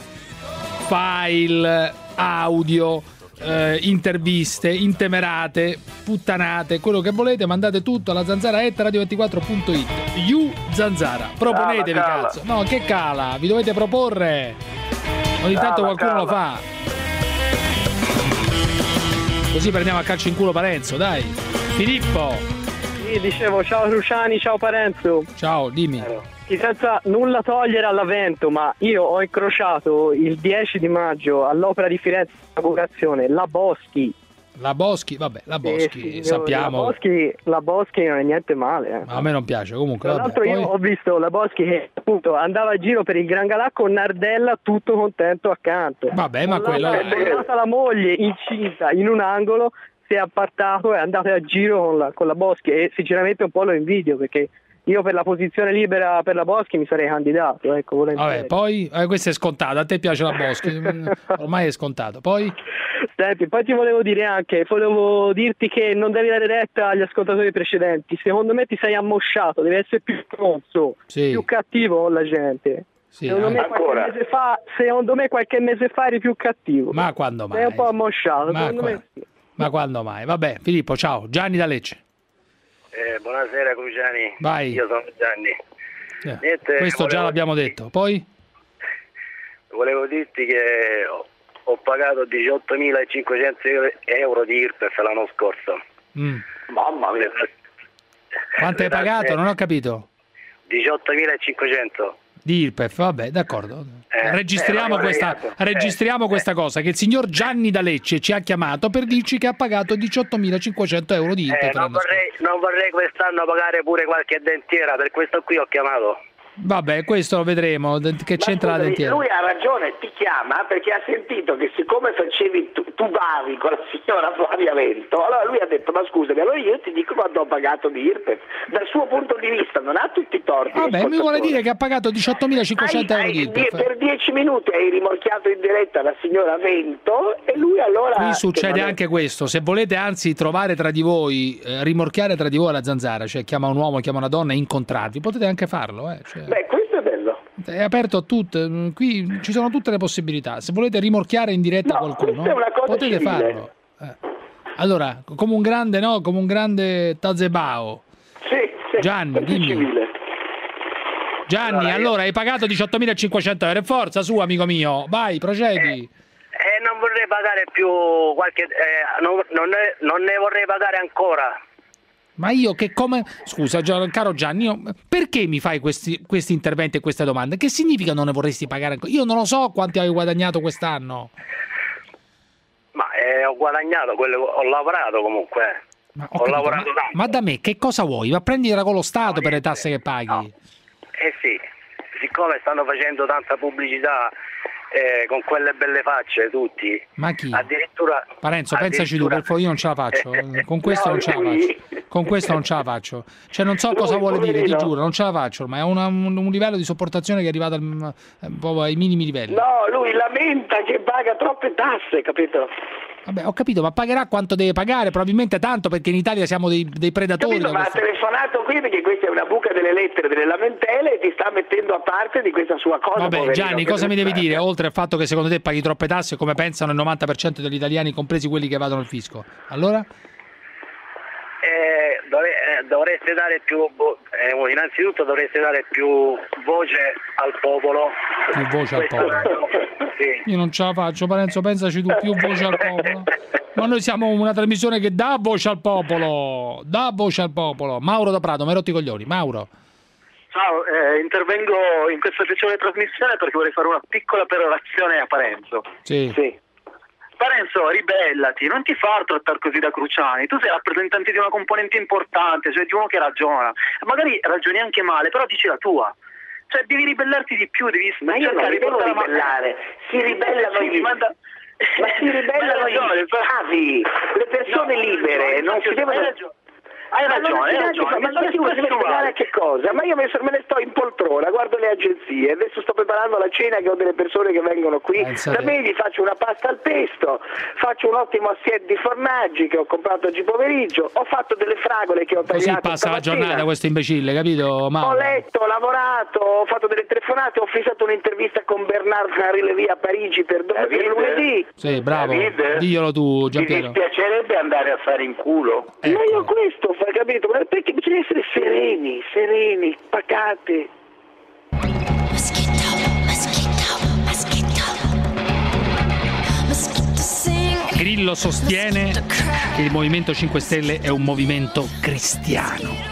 file, audio, eh, interviste, intemerate, puttanate, quello che volete, mandate tutto alla zanzara at radio ventiquattro punto it. You Zanzara, proponetevi,
Cala, cala.
cazzo. No, che cala, vi dovete proporre. Ogni tanto
Cala,
qualcuno lo
cala.
fa. Così prendiamo a calcio in culo Parenzo, dai. Filippo,
Sì, dicevo, ciao Cruciani, ciao Parenzo.
ciao, dimmi.
Che senza nulla togliere all'avvento, ma io ho incrociato il dieci di maggio all'Opera di Firenze inaugurazione la Boschi.
La Boschi, vabbè, la Boschi,
Eh, sì,
sappiamo.
La Boschi, la Boschi non è niente male. eh.
Ma a me non piace, comunque.
Tra
Vabbè,
l'altro io
poi-
ho visto la Boschi che appunto andava a giro per il Gran Galà con Nardella tutto contento accanto.
Vabbè, ma quello
è
è...
la moglie incinta in un angolo, si è appartato e è andato a giro con la, con la Boschi e sinceramente un po' lo invidio perché io per la posizione libera per la Boschi mi sarei candidato, ecco, volentieri.
Vabbè, poi eh, questo è scontato, a te piace la Boschi, mm, ormai è scontato. Poi
Senti, poi ti volevo dire anche, volevo dirti che non devi dare retta agli ascoltatori precedenti, secondo me ti sei ammosciato, devi essere più stronzo,
Sì.
più cattivo con la gente.
Sì,
secondo, me
ancora.
qualche mese fa, secondo me qualche mese fa eri più cattivo.
Ma quando mai?
Sei un po' ammosciato,
Ma,
secondo
qua-
me sì.
ma quando mai? Vabbè, Filippo, ciao. Gianni da Lecce.
Eh, buonasera Cruciani.
Vai.
Io sono Gianni.
Eh,
Niente,
Questo già
volevo-
l'abbiamo detto. Poi?
Volevo dirti che ho, ho pagato diciottomilacinquecento euro di I R P E F l'anno scorso.
Mm.
Mamma mia.
Quanto hai pagato? Non ho capito.
diciottomilacinquecento.
Di I R P E F, vabbè, d'accordo.
Eh,
registriamo
eh,
questa,
eh,
registriamo questa cosa, che il signor Gianni da Lecce ci ha chiamato per dirci che ha pagato diciottomilacinquecento euro di I R P E
Eh,
F.
non,
l'anno
vorrei, non vorrei quest'anno pagare pure qualche dentiera, per questo qui ho chiamato.
Vabbè, questo lo vedremo. Che c'entra la
Scusami,
dentiera?
lui ha ragione, ti chiama perché ha sentito che siccome facevi tu, tu bavi con la signora Flavia Vento, allora lui ha detto ma scusami, allora io ti dico quanto ho pagato di I R P E F. Dal suo punto di vista non ha tutti i torti.
Vabbè, mi vuole dire che ha pagato diciottomilacinquecento euro di I R P E F.
Per dieci minuti hai rimorchiato in diretta la signora Vento e lui allora...
Qui
che
succede
non è-
anche questo, se volete anzi trovare tra di voi, eh, rimorchiare tra di voi la zanzara, cioè chiama un uomo, chiama una donna e incontrarvi, potete anche farlo. Eh, cioè,
Beh, questo è bello.
è aperto a tutte, qui ci sono tutte le possibilità, se volete rimorchiare in diretta qualcuno,
questa è una cosa
potete
civile.
farlo. Eh. Allora, come un grande, no? Come un grande Tazebao.
Sì, sì,
Gianni,
questo è
dimmi.
civile.
Gianni,
Allora,
allora,
io-
hai pagato diciottomilacinquecento euro, forza su amico mio, vai, procedi.
E non vorrei pagare più qualche... eh, non, non ne, non ne vorrei pagare ancora.
Ma io che come... Scusa, Gian- caro Gianni, io- perché mi fai questi, questi interventi e queste domande? Che significa non ne vorresti pagare ancora? Io non lo so quanti hai guadagnato quest'anno.
Ma eh, ho guadagnato, quello, ho lavorato comunque.
Ma
ho
capito,
lavorato
ma,
tanto.
ma da me che cosa vuoi? Ma prendila con lo Stato per le tasse che paghi.
Eh sì, siccome stanno facendo tanta pubblicità eh, con quelle belle facce tutti,
Ma chi?
addirittura...
Parenzo, pensaci tu, per favore, io non ce la faccio. Con questo
No,
non ce la
lui-
faccio. Con questo non ce la faccio. Cioè, non so cosa vuole dire, ti giuro, non ce la faccio ormai. È una- un, un livello di sopportazione che è arrivato al- eh, proprio ai minimi livelli.
No, lui lamenta che paga troppe tasse, capito?
Vabbè, ho capito, ma pagherà quanto deve pagare? Probabilmente tanto, perché in Italia siamo dei, dei predatori.
Capito,
da
ma ha
questo-
telefonato qui perché questa è una buca delle lettere, delle lamentele e ti sta mettendo a parte di questa sua cosa.
Vabbè,
poverino,
Gianni,
che
cosa mi devi
ne
dire?
sa.
Oltre al fatto che secondo te paghi troppe tasse, come pensano il novanta per cento degli italiani, compresi quelli che evadono il fisco. Allora?
Eh, dovre- eh, dovreste dare più, bo- eh, innanzitutto dovreste dare più voce al popolo.
Più voce al
Questo-
popolo.
Sì.
Io non ce la faccio, Parenzo, pensaci tu, più voce al popolo. Ma noi siamo una trasmissione che dà voce al popolo, dà voce al popolo. Mauro da Prato, mi hai rotto i coglioni. Mauro.
Ciao, eh, intervengo in questa piacevole trasmissione perché vorrei fare una piccola perorazione a Parenzo.
Sì.
Parenzo, ribellati, non ti far trattare così da Cruciani, tu sei rappresentante di una componente importante, cioè di uno che ragiona, magari ragioni anche male, però dici la tua. Cioè devi ribellarti di più, devi
Ma io non
cercare
mi
di
devo
portare avanti-
ribellare, si ribellano
Sì,
gli...
manda-
Ma si ribellano
Hai ragione,
gli schiavi, le persone
No,
libere, non si
hai
devono...
ragione. Hai
Ma non
ragione,
si
hai
dà
ragione,
che fa- ma
mi
non si
sono
deve
espresso
spiegare
male.
che cosa? Ma io me me ne sto in poltrona, guardo le agenzie, adesso sto preparando la cena che ho delle persone che vengono qui,
Pensate.
da me gli faccio una pasta al pesto, faccio un ottimo assietto di formaggi che ho comprato oggi pomeriggio, ho fatto delle fragole che ho
Così
tagliato
passa la
stamattina.
giornata questo imbecille, capito, Mauro?
Ho letto, ho lavorato, ho fatto delle telefonate, ho fissato un'intervista con Bernard Henri Lévy a Parigi per, do- per lunedì.
Sì, bravo.
David?
Diglielo tu,
Ti
Giampiero.
dispiacerebbe andare a fare in culo? Ma io questo, fai capito? Ma perché bisogna essere sereni, sereni, pacati.
Grillo sostiene che il Movimento cinque Stelle è un movimento cristiano.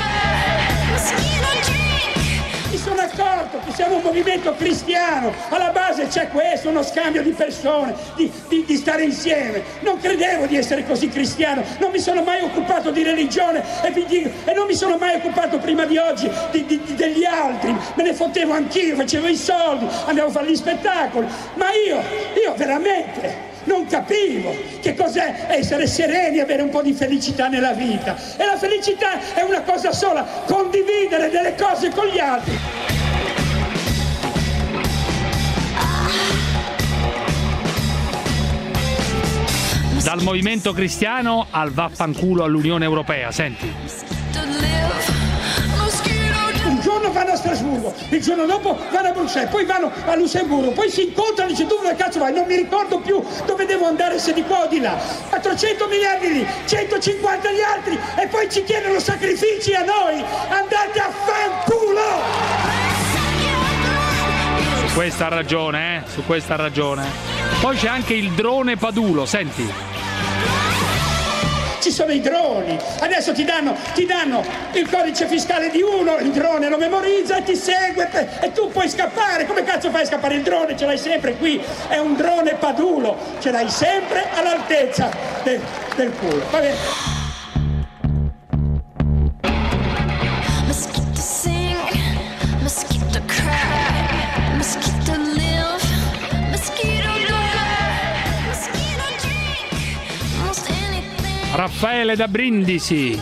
Mi sono accorto che siamo un movimento cristiano, alla base c'è questo, uno scambio di persone, di, di, di stare insieme. Non credevo di essere così cristiano, non mi sono mai occupato di religione e, vi dico, e non mi sono mai occupato prima di oggi di, di, di- degli altri, me ne fottevo anch'io, facevo i soldi, andavo a fare gli spettacoli, ma io, io veramente non capivo che cos'è essere sereni e avere un po' di felicità nella vita. E la felicità è una cosa sola, condividere delle cose con gli altri.
Dal movimento cristiano al vaffanculo all'Unione Europea, senti.
Un giorno vanno a Strasburgo, dopo, il giorno dopo vanno a Bruxelles, poi vanno a Lussemburgo, poi si incontrano e dice tu dove cazzo vai? Non mi ricordo più dove devo andare, se di qua o di là. quattrocento miliardi lì, centocinquanta gli altri e poi ci chiedono sacrifici a noi. Andate a fanculo!
Su questa ha ragione, eh? Su questa ha ragione. Poi c'è anche il drone Padulo, senti.
Ci sono i droni, adesso ti danno, ti danno il codice fiscale di uno, il drone lo memorizza e ti segue e tu puoi scappare. Come cazzo fai a scappare? Il drone ce l'hai sempre qui, è un drone Padulo, ce l'hai sempre all'altezza de, del culo. Va bene.
Mosquito sing, mosquito cry, mosquito live, mosquito die, mosquito drink, most anything.
Raffaele da Brindisi.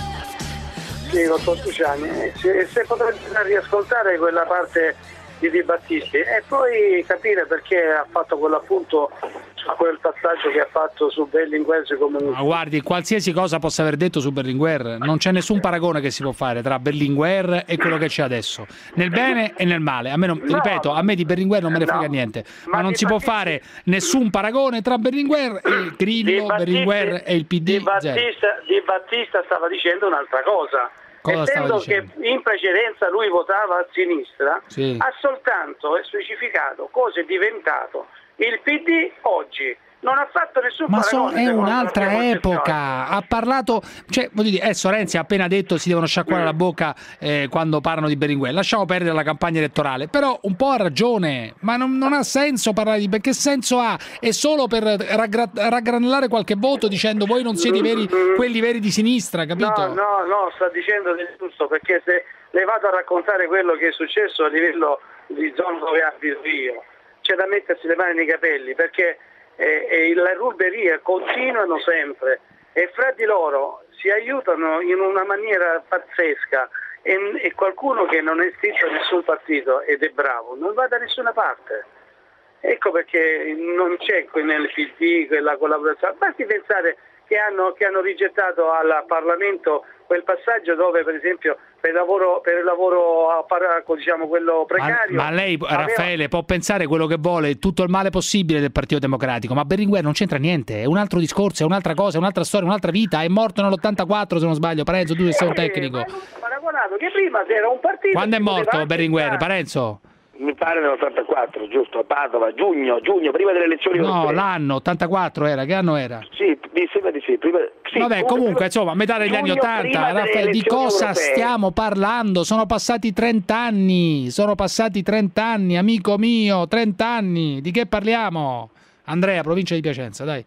Sì, dottor Luciani, se, se potrete riascoltare quella parte di Di Battisti e poi capire perché ha fatto quell'appunto su quel passaggio che ha fatto su Berlinguer come...
Ma guardi, qualsiasi cosa possa aver detto su Berlinguer, non c'è nessun paragone che si può fare tra Berlinguer e quello che c'è adesso, nel bene e nel male. A me non, no, ripeto, a me di Berlinguer non me ne frega no, niente, ma, ma non si Battisti... può fare nessun paragone tra Berlinguer e Grillo, Berlinguer e il P D.
Di Battista, Di Battista stava dicendo un'altra cosa.
Cosa
Essendo che in precedenza lui votava a sinistra,
sì,
ha soltanto specificato cosa è diventato il P D oggi. Non ha fatto nessun
ma so,
paragone.
È un'altra epoca. Ha parlato, cioè, voglio dire, adesso Renzi ha appena detto si devono sciacquare mm. la bocca eh, quando parlano di Berlinguer. Lasciamo perdere la campagna elettorale, però un po' ha ragione, ma non, non ha senso parlare di, perché senso ha? È solo per raggra- raggranellare qualche voto dicendo voi non siete i veri, quelli veri di sinistra, capito?
No, no, no, sta dicendo del giusto, perché se le vado a raccontare quello che è successo a livello di zona dove abito io, c'è da mettersi le mani nei capelli, perché E, e le ruberie continuano sempre e fra di loro si aiutano in una maniera pazzesca e, e qualcuno che non è iscritto a nessun partito ed è bravo non va da nessuna parte. Ecco perché non c'è nel P D quella collaborazione. Basti pensare che hanno, che hanno rigettato al Parlamento quel passaggio dove per esempio per il lavoro, per il lavoro diciamo quello precario.
Ma, ma lei Raffaele aveva... può pensare quello che vuole, tutto il male possibile del Partito Democratico, ma Berlinguer non c'entra niente, è un altro discorso, è un'altra cosa, è un'altra storia, un'altra vita, è morto nell'ottantaquattro se non sbaglio. Parenzo, tu che sei un tecnico.
Ma paragonato che prima era un partito.
Quando è morto Berlinguer, Parenzo?
Mi pare nell'ottantaquattro, giusto? A Padova, giugno, giugno, prima delle elezioni
no,
europee.
No, l'anno, ottantaquattro era, che anno era?
Sì, mi sembra di sì. Prima, sì
Vabbè, comunque, insomma, a metà degli anni ottanta, Raffaele, di cosa europee. Stiamo parlando? Sono passati trenta anni, sono passati trenta anni, amico mio, trenta anni, di che parliamo? Andrea, provincia di Piacenza, dai.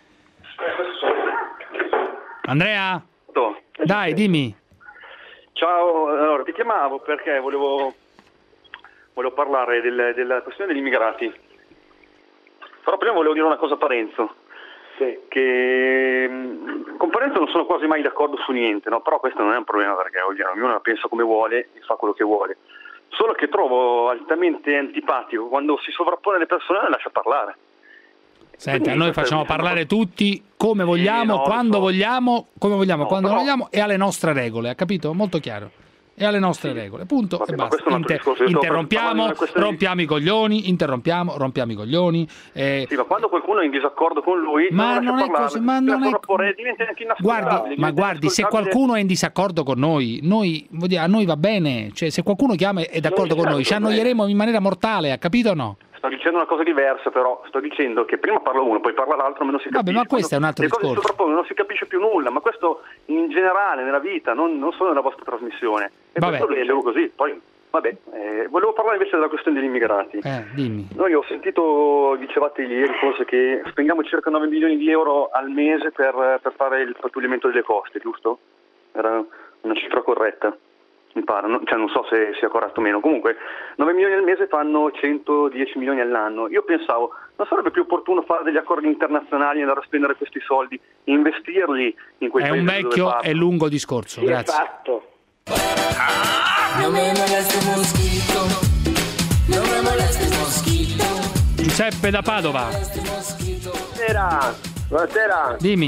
Andrea? Dai, dimmi.
Ciao, allora, ti chiamavo perché volevo... Volevo parlare del, della questione degli immigrati, però prima volevo dire una cosa a Parenzo, sì. che mh, con Parenzo non sono quasi mai d'accordo su niente, no? Però questo non è un problema perché ognuno la pensa come vuole e fa quello che vuole, solo che trovo altamente antipatico quando si sovrappone le persone e le lascia parlare.
Senti, a noi facciamo parlare tutti come vogliamo, sì, no, quando so. vogliamo, come vogliamo, no, quando però... vogliamo e alle nostre regole, ha capito? Molto chiaro. E alle nostre sì. regole, punto. Vabbè, e basta. Inter- interrompiamo, rompiamo i coglioni, interrompiamo, rompiamo i coglioni. Eh.
Sì, ma quando qualcuno è in disaccordo con lui,
ma non, non è
parlare,
così, ma non è
diventa anche
guardi, ma guardi, se qualcuno è in disaccordo con noi, noi a noi va bene, cioè se qualcuno chiama e è d'accordo con noi, ci annoieremo in maniera mortale, ha capito o no?
Sto dicendo una cosa diversa, però sto dicendo che prima parla uno, poi parla l'altro, ma non si capisce.
Vabbè, ma questo
Quando
è un altro
discorso.
discorso.
Proprio non si capisce più nulla, ma questo in generale nella vita, non, non solo nella vostra trasmissione. E
vabbè.
questo lo leggo così. Poi, vabbè, eh, volevo parlare invece della questione degli immigrati.
Eh, dimmi.
Noi ho sentito, dicevate ieri forse, che spendiamo circa nove milioni di euro al mese per, per fare il pattugliamento delle coste, giusto? Era una cifra corretta. Mi pare, no? Cioè non so se sia corretto o meno, comunque nove milioni al mese fanno centodieci milioni all'anno. Io pensavo, non sarebbe più opportuno fare degli accordi internazionali e andare a spendere questi soldi, investirli in quei
È
paesi
un vecchio e lungo discorso,
sì,
grazie.
Fatto.
No me molestes mosquito, no me molestes mosquito.
Giuseppe da Padova.
Buonasera, buonasera.
Dimmi.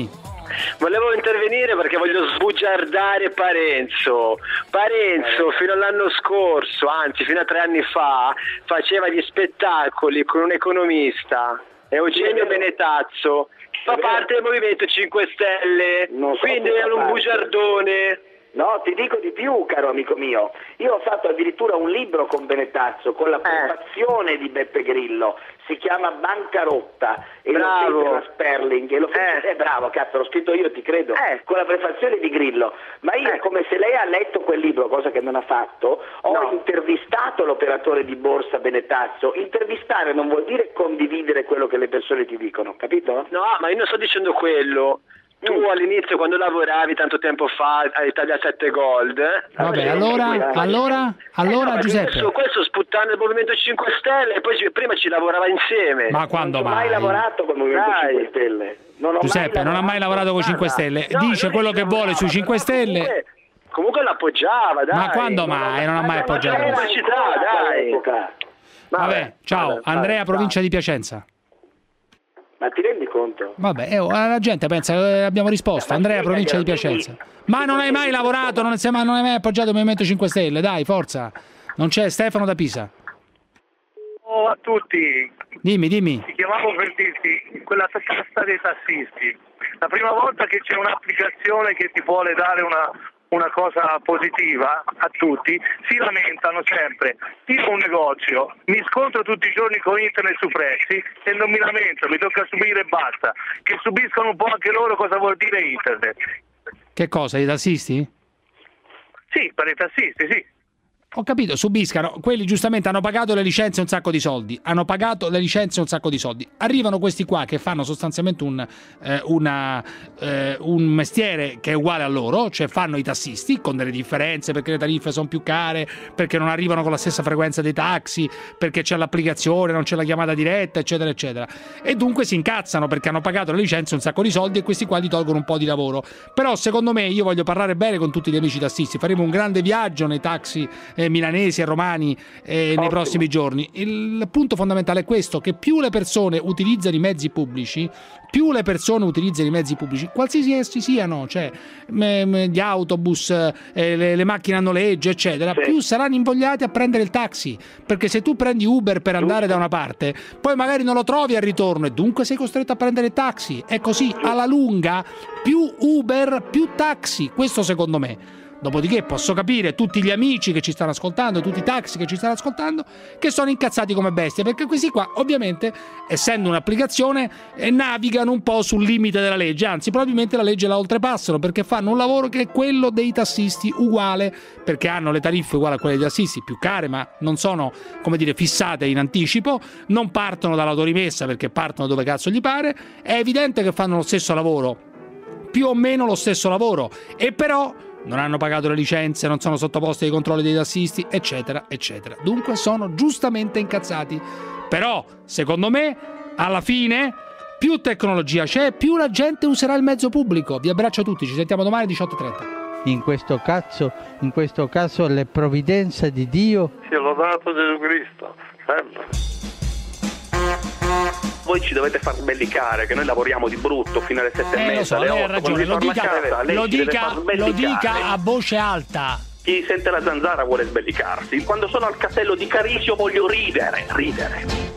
Volevo intervenire perché voglio sbugiardare Parenzo. Parenzo fino all'anno scorso, anzi fino a tre anni fa, faceva gli spettacoli con un economista, Eugenio Benetazzo, fa parte del Movimento cinque Stelle,
Non so
quindi
se
è
fa
un
parte.
bugiardone.
No, ti dico di più, caro amico mio. Io ho fatto addirittura un libro con Benetazzo, con la prefazione di Beppe Grillo. Si chiama Bancarotta e
Bravo.
lo fece la Sperling. E lo fece, eh. bravo, cazzo, l'ho scritto io, ti credo,
Eh.
con la prefazione di Grillo. Ma io,
Eh.
come se lei ha letto quel libro, cosa che non ha fatto, ho
No.
intervistato l'operatore di borsa Benetazzo. Intervistare non vuol dire condividere quello che le persone ti dicono, capito?
No, ma io non sto dicendo quello. Tu all'inizio quando lavoravi tanto tempo fa a Italia sette Gold, eh?
Vabbè, allora, allora, allora
Eh no,
Giuseppe.
Questo, questo sputtando il Movimento cinque Stelle e poi ci- prima ci lavorava insieme.
Ma quando
Non ho mai
mai?
lavorato con il Movimento
Dai.
cinque Stelle. Non ho
Giuseppe
mai
non ha mai lavorato con cinque Stelle,
No,
dice
lui
quello che vuole sui cinque Stelle.
Comunque, comunque l'appoggiava, dai.
Ma quando mai? Non ha mai appoggiato.
La pubblicità, dai.
Vabbè, ciao, Andrea, provincia di Piacenza.
Ma ti rendi conto?
Vabbè, eh, la gente pensa che abbiamo risposto. Andrea, provincia di Piacenza. Ma non hai mai lavorato, non hai mai, non hai mai appoggiato il Movimento cinque Stelle, dai, forza. Non c'è Stefano da Pisa.
Ciao a tutti,
Dimmi, dimmi.
ti chiamavo per dirti quella casta dei tassisti. La prima volta che c'è un'applicazione che ti vuole dare una, una cosa positiva a tutti, si lamentano sempre. Io ho un negozio, mi scontro tutti i giorni con internet su prezzi e non mi lamento, mi tocca subire e basta. Che subiscono un po' anche loro cosa vuol dire internet.
Che cosa, i tassisti?
Sì, per i tassisti, sì.
Ho capito, subiscano. Quelli giustamente hanno pagato le licenze un sacco di soldi. Hanno pagato le licenze un sacco di soldi. Arrivano questi qua che fanno sostanzialmente un, eh, una, eh, un mestiere che è uguale a loro, cioè fanno i tassisti con delle differenze perché le tariffe sono più care, perché non arrivano con la stessa frequenza dei taxi, perché c'è l'applicazione, non c'è la chiamata diretta, eccetera, eccetera. E dunque si incazzano perché hanno pagato le licenze un sacco di soldi e questi qua gli tolgono un po' di lavoro. Però secondo me, io voglio parlare bene con tutti gli amici tassisti, faremo un grande viaggio nei taxi eh, milanesi e romani eh, nei prossimi giorni. Il punto fondamentale è questo, che più le persone utilizzano i mezzi pubblici, più le persone utilizzano i mezzi pubblici, qualsiasi essi siano, cioè me, me, gli autobus, eh, le, le macchine a noleggio, eccetera, sì. più saranno invogliati a prendere il taxi, perché se tu prendi Uber per andare da una parte, poi magari non lo trovi al ritorno e dunque sei costretto a prendere il taxi. È così, alla lunga, più Uber, più taxi, questo secondo me. Dopodiché posso capire tutti gli amici che ci stanno ascoltando, tutti i taxi che ci stanno ascoltando, che sono incazzati come bestie, perché questi qua, ovviamente, essendo un'applicazione, eh, navigano un po' sul limite della legge, anzi, probabilmente la legge la oltrepassano, perché fanno un lavoro che è quello dei tassisti uguale, perché hanno le tariffe uguali a quelle dei tassisti, più care, ma non sono, come dire, fissate in anticipo, non partono dall'autorimessa perché partono dove cazzo gli pare, è evidente che fanno lo stesso lavoro, più o meno lo stesso lavoro, e però non hanno pagato le licenze, non sono sottoposti ai controlli dei tassisti, eccetera, eccetera. Dunque sono giustamente incazzati. Però, secondo me, alla fine, più tecnologia c'è, più la gente userà il mezzo pubblico. Vi abbraccio tutti, ci sentiamo domani alle diciotto e trenta.
In questo caso, in questo caso, le provvidenze di Dio.
Sia lodato Gesù Cristo, sempre.
Voi ci dovete far sbellicare che noi lavoriamo di brutto fino alle sette
Eh,
e mezza,
lo so,
alle
lei ha
otto,
ragione, lo dica,
casa, lei
lo,
ci deve
dica,
far
lo
sbellicare.
dica a voce alta.
Chi sente la zanzara vuole sbellicarsi. Quando sono al castello di Carisio voglio ridere, ridere.